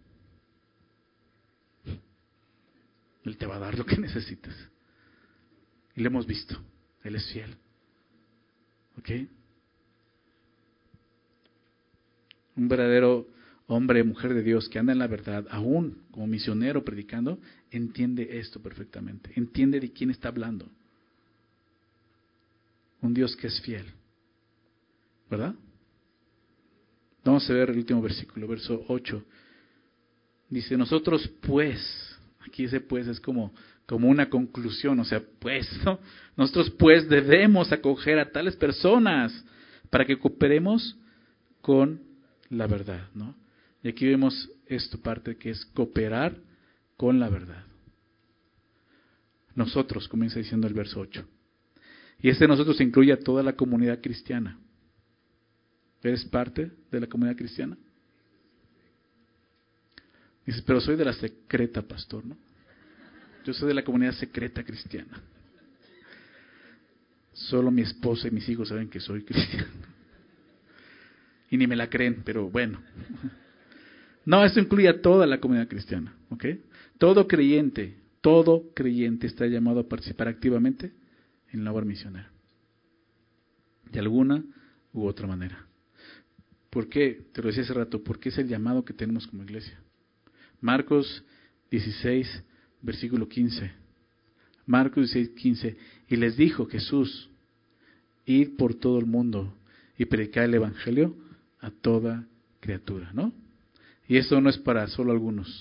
Él te va a dar lo que necesitas. Y lo hemos visto. Él es fiel. ¿Ok? Un verdadero hombre, mujer de Dios que anda en la verdad, aún como misionero predicando, entiende esto perfectamente. Entiende de quién está hablando. Un Dios que es fiel. ¿Verdad? Vamos a ver el último versículo, verso ocho. Dice, nosotros pues... Aquí ese pues es como, como una conclusión, o sea, pues, ¿no? Nosotros pues debemos acoger a tales personas para que cooperemos con la verdad, ¿no? Y aquí vemos esta parte que es cooperar con la verdad. Nosotros, comienza diciendo el verso ocho. Y este nosotros incluye a toda la comunidad cristiana. ¿Eres parte de la comunidad cristiana? Dices, pero soy de la secreta, pastor, ¿no? Yo soy de la comunidad secreta cristiana. Solo mi esposa y mis hijos saben que soy cristiano. Y ni me la creen, pero bueno. No, esto incluye a toda la comunidad cristiana, ¿ok? Todo creyente, todo creyente está llamado a participar activamente en la obra misionera. de alguna u otra manera. ¿Por qué? Te lo decía hace rato, porque es el llamado que tenemos como iglesia. Marcos dieciséis, versículo quince. Marcos dieciséis, quince. Y les dijo Jesús, id por todo el mundo y predicar el evangelio a toda criatura, ¿no? Y esto no es para solo algunos.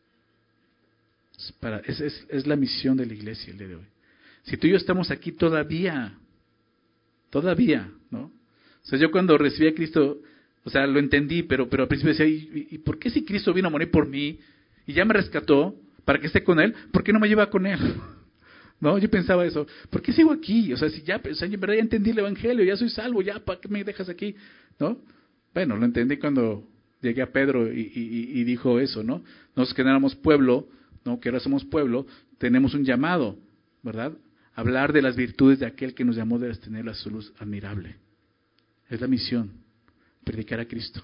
Es, para, es, es, es la misión de la iglesia el día de hoy. Si tú y yo estamos aquí todavía, todavía, ¿no? O sea, yo cuando recibí a Cristo, o sea, lo entendí, pero, pero al principio decía, ¿y, ¿y por qué si Cristo vino a morir por mí y ya me rescató para que esté con Él? ¿Por qué no me lleva con Él? No, yo pensaba eso. ¿Por qué sigo aquí? O sea, si ya, o sea, en verdad ya entendí el Evangelio, ya soy salvo, ya, ¿para qué me dejas aquí? ¿No? Bueno, lo entendí cuando llegué a Pedro y, y, y dijo eso, ¿no? Nosotros que no éramos pueblo, ¿no? Que ahora somos pueblo, tenemos un llamado, ¿verdad? Hablar de las virtudes de aquel que nos llamó de las tinieblas a su luz admirable. Es la misión, predicar a Cristo.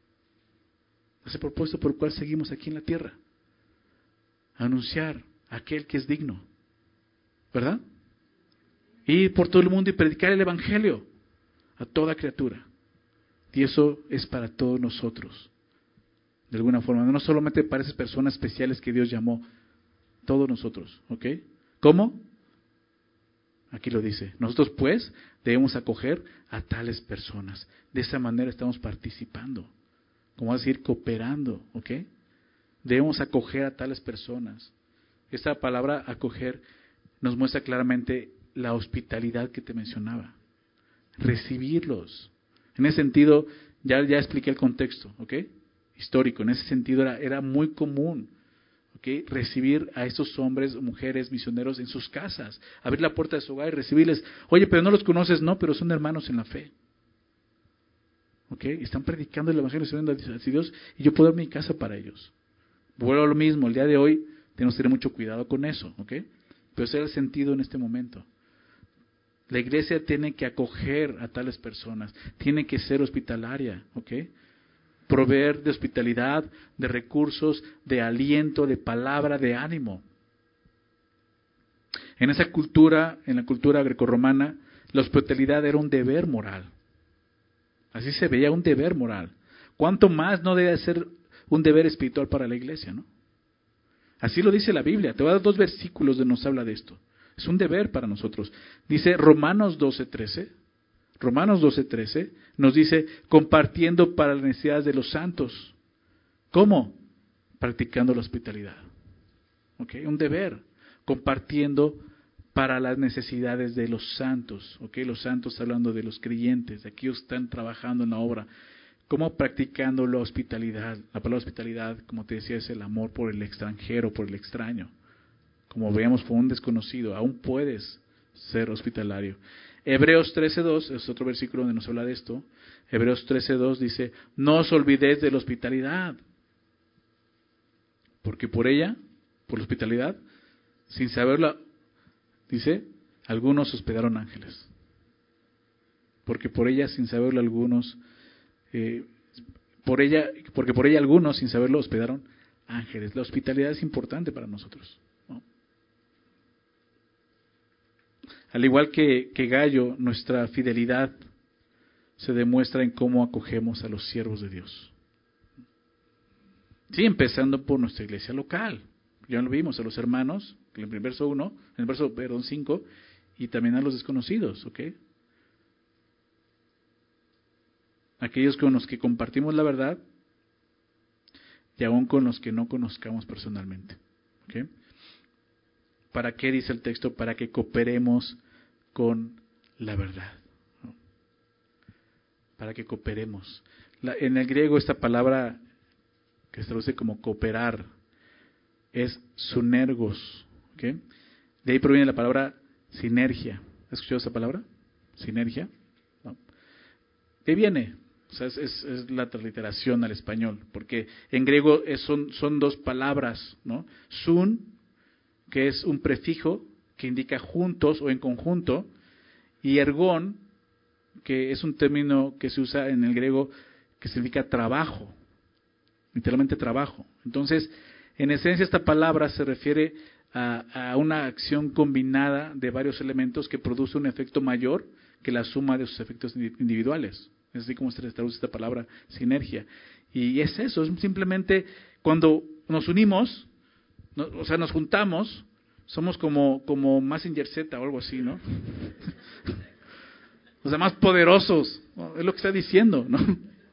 Es el propósito por el cual seguimos aquí en la tierra. Anunciar a aquel que es digno, ¿verdad? Ir por todo el mundo y predicar el Evangelio a toda criatura. Y eso es para todos nosotros. De alguna forma, no solamente para esas personas especiales que Dios llamó, todos nosotros, ¿ok? ¿Cómo? Aquí lo dice. Nosotros pues debemos acoger a tales personas. De esa manera estamos participando. Como decir, cooperando, ¿ok? Debemos acoger a tales personas. Esta palabra acoger nos muestra claramente la hospitalidad que te mencionaba. Recibirlos. En ese sentido, ya, ya expliqué el contexto, ¿ok? Histórico. En ese sentido era, era muy común, ¿ok? Recibir a estos hombres, mujeres, misioneros en sus casas. Abrir la puerta de su hogar y recibirles. Oye, pero no los conoces, no, pero son hermanos en la fe. ¿Ok? Están predicando el Evangelio, sirviendo a Dios, y yo puedo dar mi casa para ellos. Vuelvo a lo mismo, el día de hoy tenemos que tener mucho cuidado con eso, ¿ok? Pero ese era el sentido en este momento. La iglesia tiene que acoger a tales personas, tiene que ser hospitalaria, ¿ok? Proveer de hospitalidad, de recursos, de aliento, de palabra, de ánimo. En esa cultura, en la cultura grecorromana, la hospitalidad era un deber moral. Así se veía, un deber moral. ¿Cuánto más no debe ser un deber espiritual para la iglesia, no? Así lo dice la Biblia. Te voy a dar dos versículos donde nos habla de esto. Es un deber para nosotros. Dice Romanos doce trece. Romanos doce trece nos dice, compartiendo para las necesidades de los santos. ¿Cómo? Practicando la hospitalidad. ¿Ok? Un deber. Compartiendo para las necesidades de los santos. ¿Ok? Los santos hablando de los creyentes, de aquellos que están trabajando en la obra. ¿Cómo? Practicando la hospitalidad. La palabra hospitalidad, como te decía, es el amor por el extranjero, por el extraño. Como veamos, por un desconocido, aún puedes ser hospitalario. Hebreos trece dos, es otro versículo donde nos habla de esto. Hebreos trece dos dice, no os olvidéis de la hospitalidad. Porque por ella, por la hospitalidad, sin saberla, dice, algunos hospedaron ángeles. Porque por ella, sin saberlo, algunos... Eh, por ella, porque por ella algunos, sin saberlo, hospedaron ángeles. La hospitalidad es importante para nosotros, ¿no? Al igual que, que Gallo, nuestra fidelidad se demuestra en cómo acogemos a los siervos de Dios. Sí, empezando por nuestra iglesia local. Ya lo vimos, a los hermanos, en el verso uno, en el verso perdón, cinco, y también a los desconocidos, ¿ok? Aquellos con los que compartimos la verdad y aún con los que no conozcamos personalmente. ¿Okay? ¿Para qué dice el texto? Para que cooperemos con la verdad. ¿No? Para que cooperemos. La, en el griego esta palabra que se traduce como cooperar es sunergos. ¿Okay? De ahí proviene la palabra sinergia. ¿Has escuchado esa palabra? Sinergia. ¿No? ¿De ahí viene? O sea, es, es, es la transliteración al español, porque en griego es, son, son dos palabras, ¿no? Sun, que es un prefijo que indica juntos o en conjunto, y ergón, que es un término que se usa en el griego que significa trabajo, literalmente trabajo. Entonces, en esencia esta palabra se refiere a, a una acción combinada de varios elementos que produce un efecto mayor que la suma de sus efectos individuales. Es así como se traduce esta palabra, sinergia. Y es eso, es simplemente cuando nos unimos, no, o sea, nos juntamos, somos como, como Mazinger Z o algo así, ¿no? O sea, más poderosos, ¿no? Es lo que está diciendo, ¿no?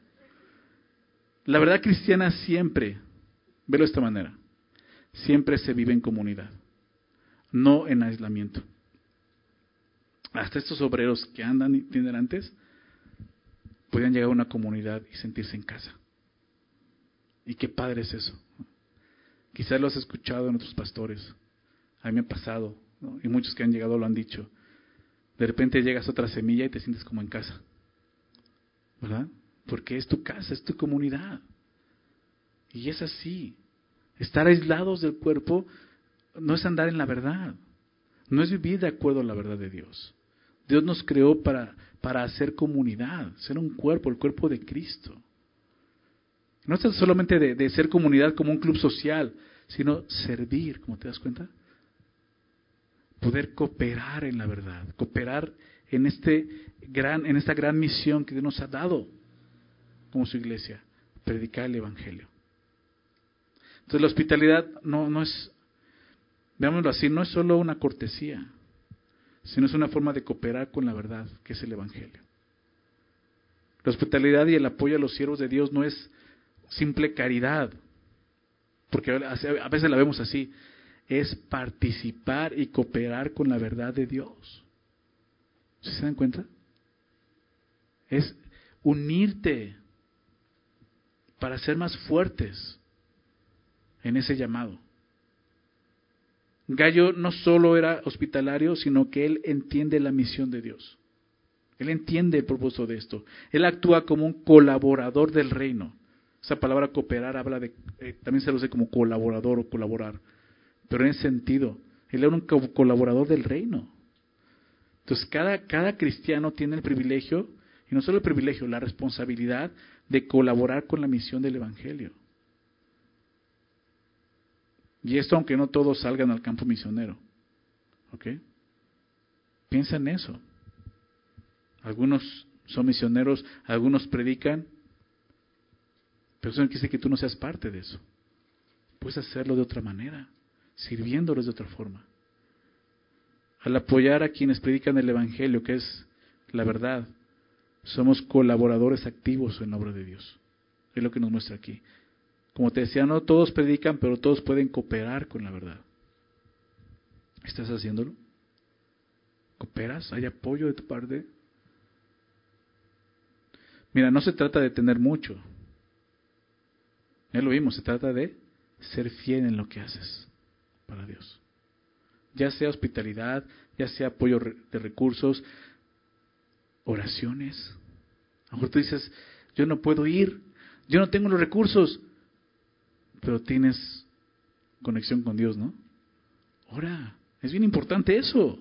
La verdad cristiana siempre, velo de esta manera, siempre se vive en comunidad, no en aislamiento. Hasta estos obreros que andan itinerantes podían llegar a una comunidad y sentirse en casa. Y qué padre es eso. Quizás lo has escuchado en otros pastores. A mí me ha pasado, ¿no? Y muchos que han llegado lo han dicho. De repente llegas a otra semilla y te sientes como en casa, ¿verdad? Porque es tu casa, es tu comunidad. Y es así. Estar aislados del cuerpo no es andar en la verdad. No es vivir de acuerdo a la verdad de Dios. Dios nos creó para, para hacer comunidad, ser un cuerpo, el cuerpo de Cristo. No es solamente de, de ser comunidad como un club social, sino servir, ¿cómo te das cuenta? Poder cooperar en la verdad, cooperar en este gran, en esta gran misión que Dios nos ha dado como su iglesia, predicar el evangelio. Entonces la hospitalidad no, no es, veámoslo así, no es solo una cortesía, sino es una forma de cooperar con la verdad, que es el evangelio. La hospitalidad y el apoyo a los siervos de Dios no es simple caridad, porque a veces la vemos así, es participar y cooperar con la verdad de Dios. ¿Sí se dan cuenta? Es unirte para ser más fuertes en ese llamado. Gallo no solo era hospitalario, sino que él entiende la misión de Dios. Él entiende el propósito de esto. Él actúa como un colaborador del reino. Esa palabra cooperar habla de, eh, también se lo usa como colaborador o colaborar. Pero en ese sentido, él era un co- colaborador del reino. Entonces, cada, cada cristiano tiene el privilegio, y no solo el privilegio, la responsabilidad de colaborar con la misión del evangelio. Y esto aunque no todos salgan al campo misionero. ¿Ok? Piensa en eso. Algunos son misioneros, algunos predican, pero eso no quiere decir que tú no seas parte de eso. Puedes hacerlo de otra manera, sirviéndolos de otra forma. Al apoyar a quienes predican el evangelio, que es la verdad, somos colaboradores activos en la obra de Dios. Es lo que nos muestra aquí. Como te decía, no todos predican, pero todos pueden cooperar con la verdad. ¿Estás haciéndolo? ¿Cooperas? ¿Hay apoyo de tu parte? Mira, no se trata de tener mucho. Ya lo vimos, se trata de ser fiel en lo que haces para Dios. Ya sea hospitalidad, ya sea apoyo de recursos, oraciones. A lo mejor tú dices, yo no puedo ir, yo no tengo los recursos, pero tienes conexión con Dios, ¿no? Ora, es bien importante eso.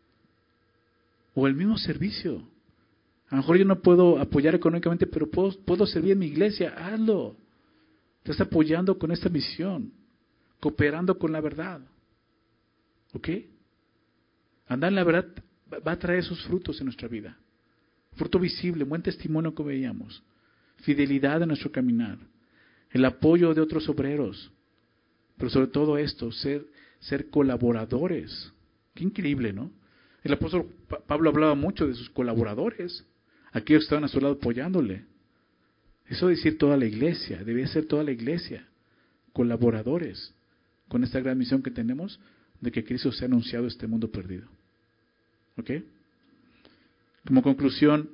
O el mismo servicio. A lo mejor yo no puedo apoyar económicamente, pero puedo, puedo servir en mi iglesia, hazlo. Estás apoyando con esta misión, cooperando con la verdad. ¿Ok? Andar en la verdad va a traer sus frutos en nuestra vida. Fruto visible, buen testimonio que veíamos. Fidelidad en nuestro caminar. El apoyo de otros obreros. Pero sobre todo esto, ser, ser colaboradores. Qué increíble, ¿no? El apóstol Pablo hablaba mucho de sus colaboradores. Aquellos que estaban a su lado apoyándole. Eso debe decir toda la iglesia, debe ser toda la iglesia. Colaboradores con esta gran misión que tenemos de que Cristo sea anunciado a este mundo perdido. ¿Ok? Como conclusión,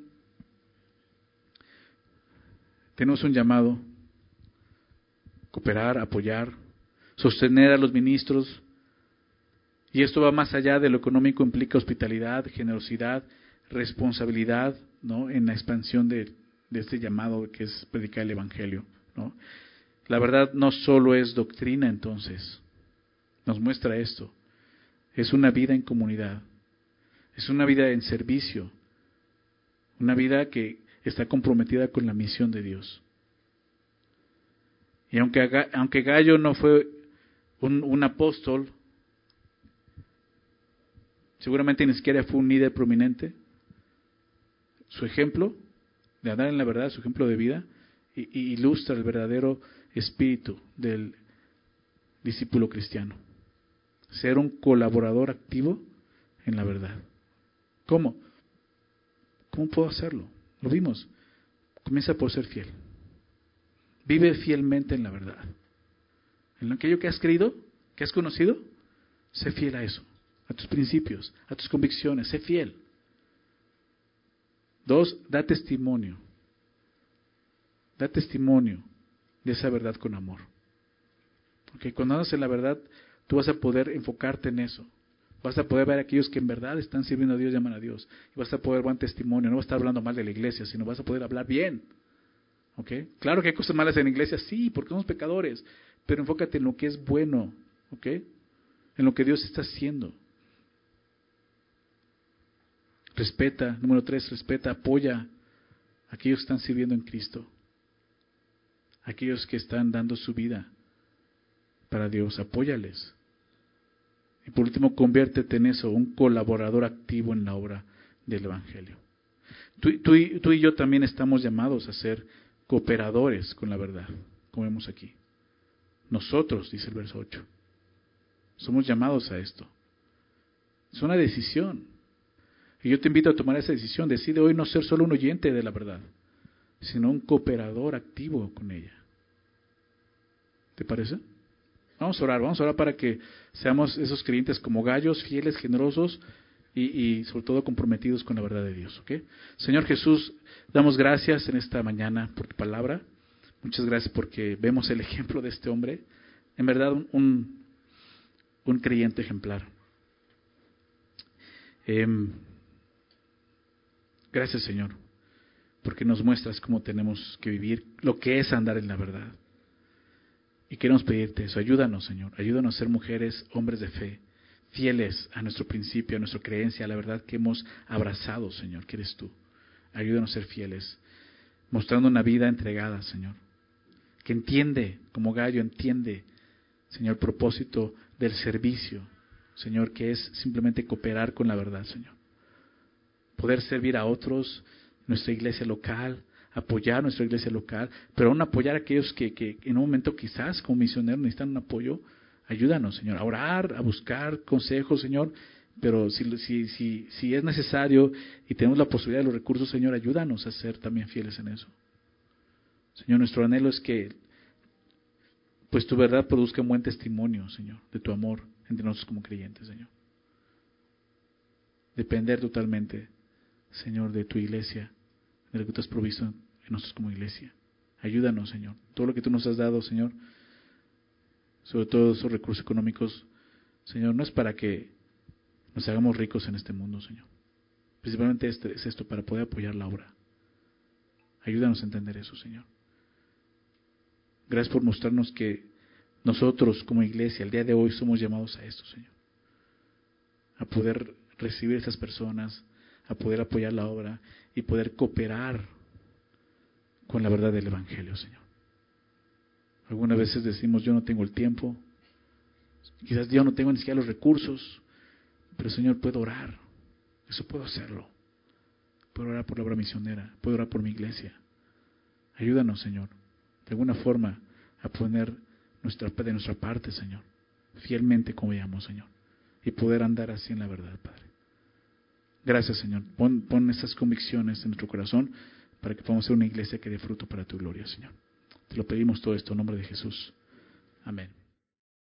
tenemos un llamado: cooperar, apoyar, sostener a los ministros. Y esto va más allá de lo económico, implica hospitalidad, generosidad, responsabilidad, ¿no? En la expansión de, de este llamado que es predicar el evangelio, ¿no? La verdad no solo es doctrina, entonces, nos muestra esto. Es una vida en comunidad, es una vida en servicio, una vida que está comprometida con la misión de Dios. Y aunque, aunque Gallo no fue un, un apóstol, seguramente ni siquiera fue un líder prominente, su ejemplo de andar en la verdad, su ejemplo de vida, y, y ilustra el verdadero espíritu del discípulo cristiano. Ser un colaborador activo en la verdad. ¿Cómo? ¿Cómo puedo hacerlo? Lo vimos. Comienza por ser fiel. Vive fielmente en la verdad. En aquello que has creído, que has conocido, sé fiel a eso, a tus principios, a tus convicciones, sé fiel. Dos, da testimonio. Da testimonio de esa verdad con amor. Okay, cuando andas en la verdad, tú vas a poder enfocarte en eso. Vas a poder ver a aquellos que en verdad están sirviendo a Dios y aman a Dios. Y vas a poder dar buen testimonio. No vas a estar hablando mal de la iglesia, sino vas a poder hablar bien. ¿Okay? Claro que hay cosas malas en la iglesia, sí, porque somos pecadores. Pero enfócate en lo que es bueno. ¿Okay? En lo que Dios está haciendo. Respeta, número tres, respeta, apoya a aquellos que están sirviendo en Cristo. Aquellos que están dando su vida para Dios, apóyales. Y por último, conviértete en eso, un colaborador activo en la obra del Evangelio. Tú, tú, y, tú y yo también estamos llamados a ser cooperadores con la verdad, como vemos aquí. Nosotros, dice el verso ocho, somos llamados a esto. Es una decisión. Y yo te invito a tomar esa decisión. Decide hoy no ser solo un oyente de la verdad, sino un cooperador activo con ella. ¿Te parece? Vamos a orar, vamos a orar para que seamos esos creyentes como gallos, fieles, generosos y, y sobre todo comprometidos con la verdad de Dios. ¿Okay? Señor Jesús, damos gracias en esta mañana por tu palabra. Muchas gracias porque vemos el ejemplo de este hombre. En verdad, un, un, un creyente ejemplar. Eh, gracias, Señor, porque nos muestras cómo tenemos que vivir, lo que es andar en la verdad. Y queremos pedirte eso, ayúdanos, Señor, ayúdanos a ser mujeres, hombres de fe, fieles a nuestro principio, a nuestra creencia, a la verdad que hemos abrazado, Señor, que eres tú. Ayúdanos a ser fieles, mostrando una vida entregada, Señor, que entiende, como gallo, entiende, Señor, el propósito del servicio, Señor, que es simplemente cooperar con la verdad, Señor. Poder servir a otros, nuestra iglesia local, apoyar nuestra iglesia local, pero aún apoyar a aquellos que, que en un momento quizás como misioneros necesitan un apoyo. Ayúdanos, Señor, a orar, a buscar consejos, Señor, pero si, si, si, si es necesario y tenemos la posibilidad de los recursos, Señor, ayúdanos a ser también fieles en eso. Señor, nuestro anhelo es que pues tu verdad produzca un buen testimonio, Señor, de tu amor entre nosotros como creyentes, Señor. Depender totalmente, Señor, de tu iglesia, de lo que tú has provisto en nosotros como iglesia. Ayúdanos, Señor. Todo lo que tú nos has dado, Señor, sobre todo esos recursos económicos, Señor, no es para que nos hagamos ricos en este mundo, Señor. Principalmente este, es esto, para poder apoyar la obra. Ayúdanos a entender eso, Señor. Gracias por mostrarnos que nosotros como iglesia, el día de hoy, somos llamados a esto, Señor. A poder recibir a estas personas, a poder apoyar la obra y poder cooperar con la verdad del Evangelio, Señor. Algunas veces decimos, yo no tengo el tiempo, quizás yo no tengo ni siquiera los recursos, pero Señor, puedo orar, eso puedo hacerlo. Puedo orar por la obra misionera, puedo orar por mi iglesia. Ayúdanos, Señor, de alguna forma a poner nuestra, de nuestra parte, Señor, fielmente como veamos, Señor, y poder andar así en la verdad, Padre. Gracias, Señor. Pon, pon esas convicciones en nuestro corazón para que podamos ser una iglesia que dé fruto para tu gloria, Señor. Te lo pedimos todo esto en nombre de Jesús. Amén.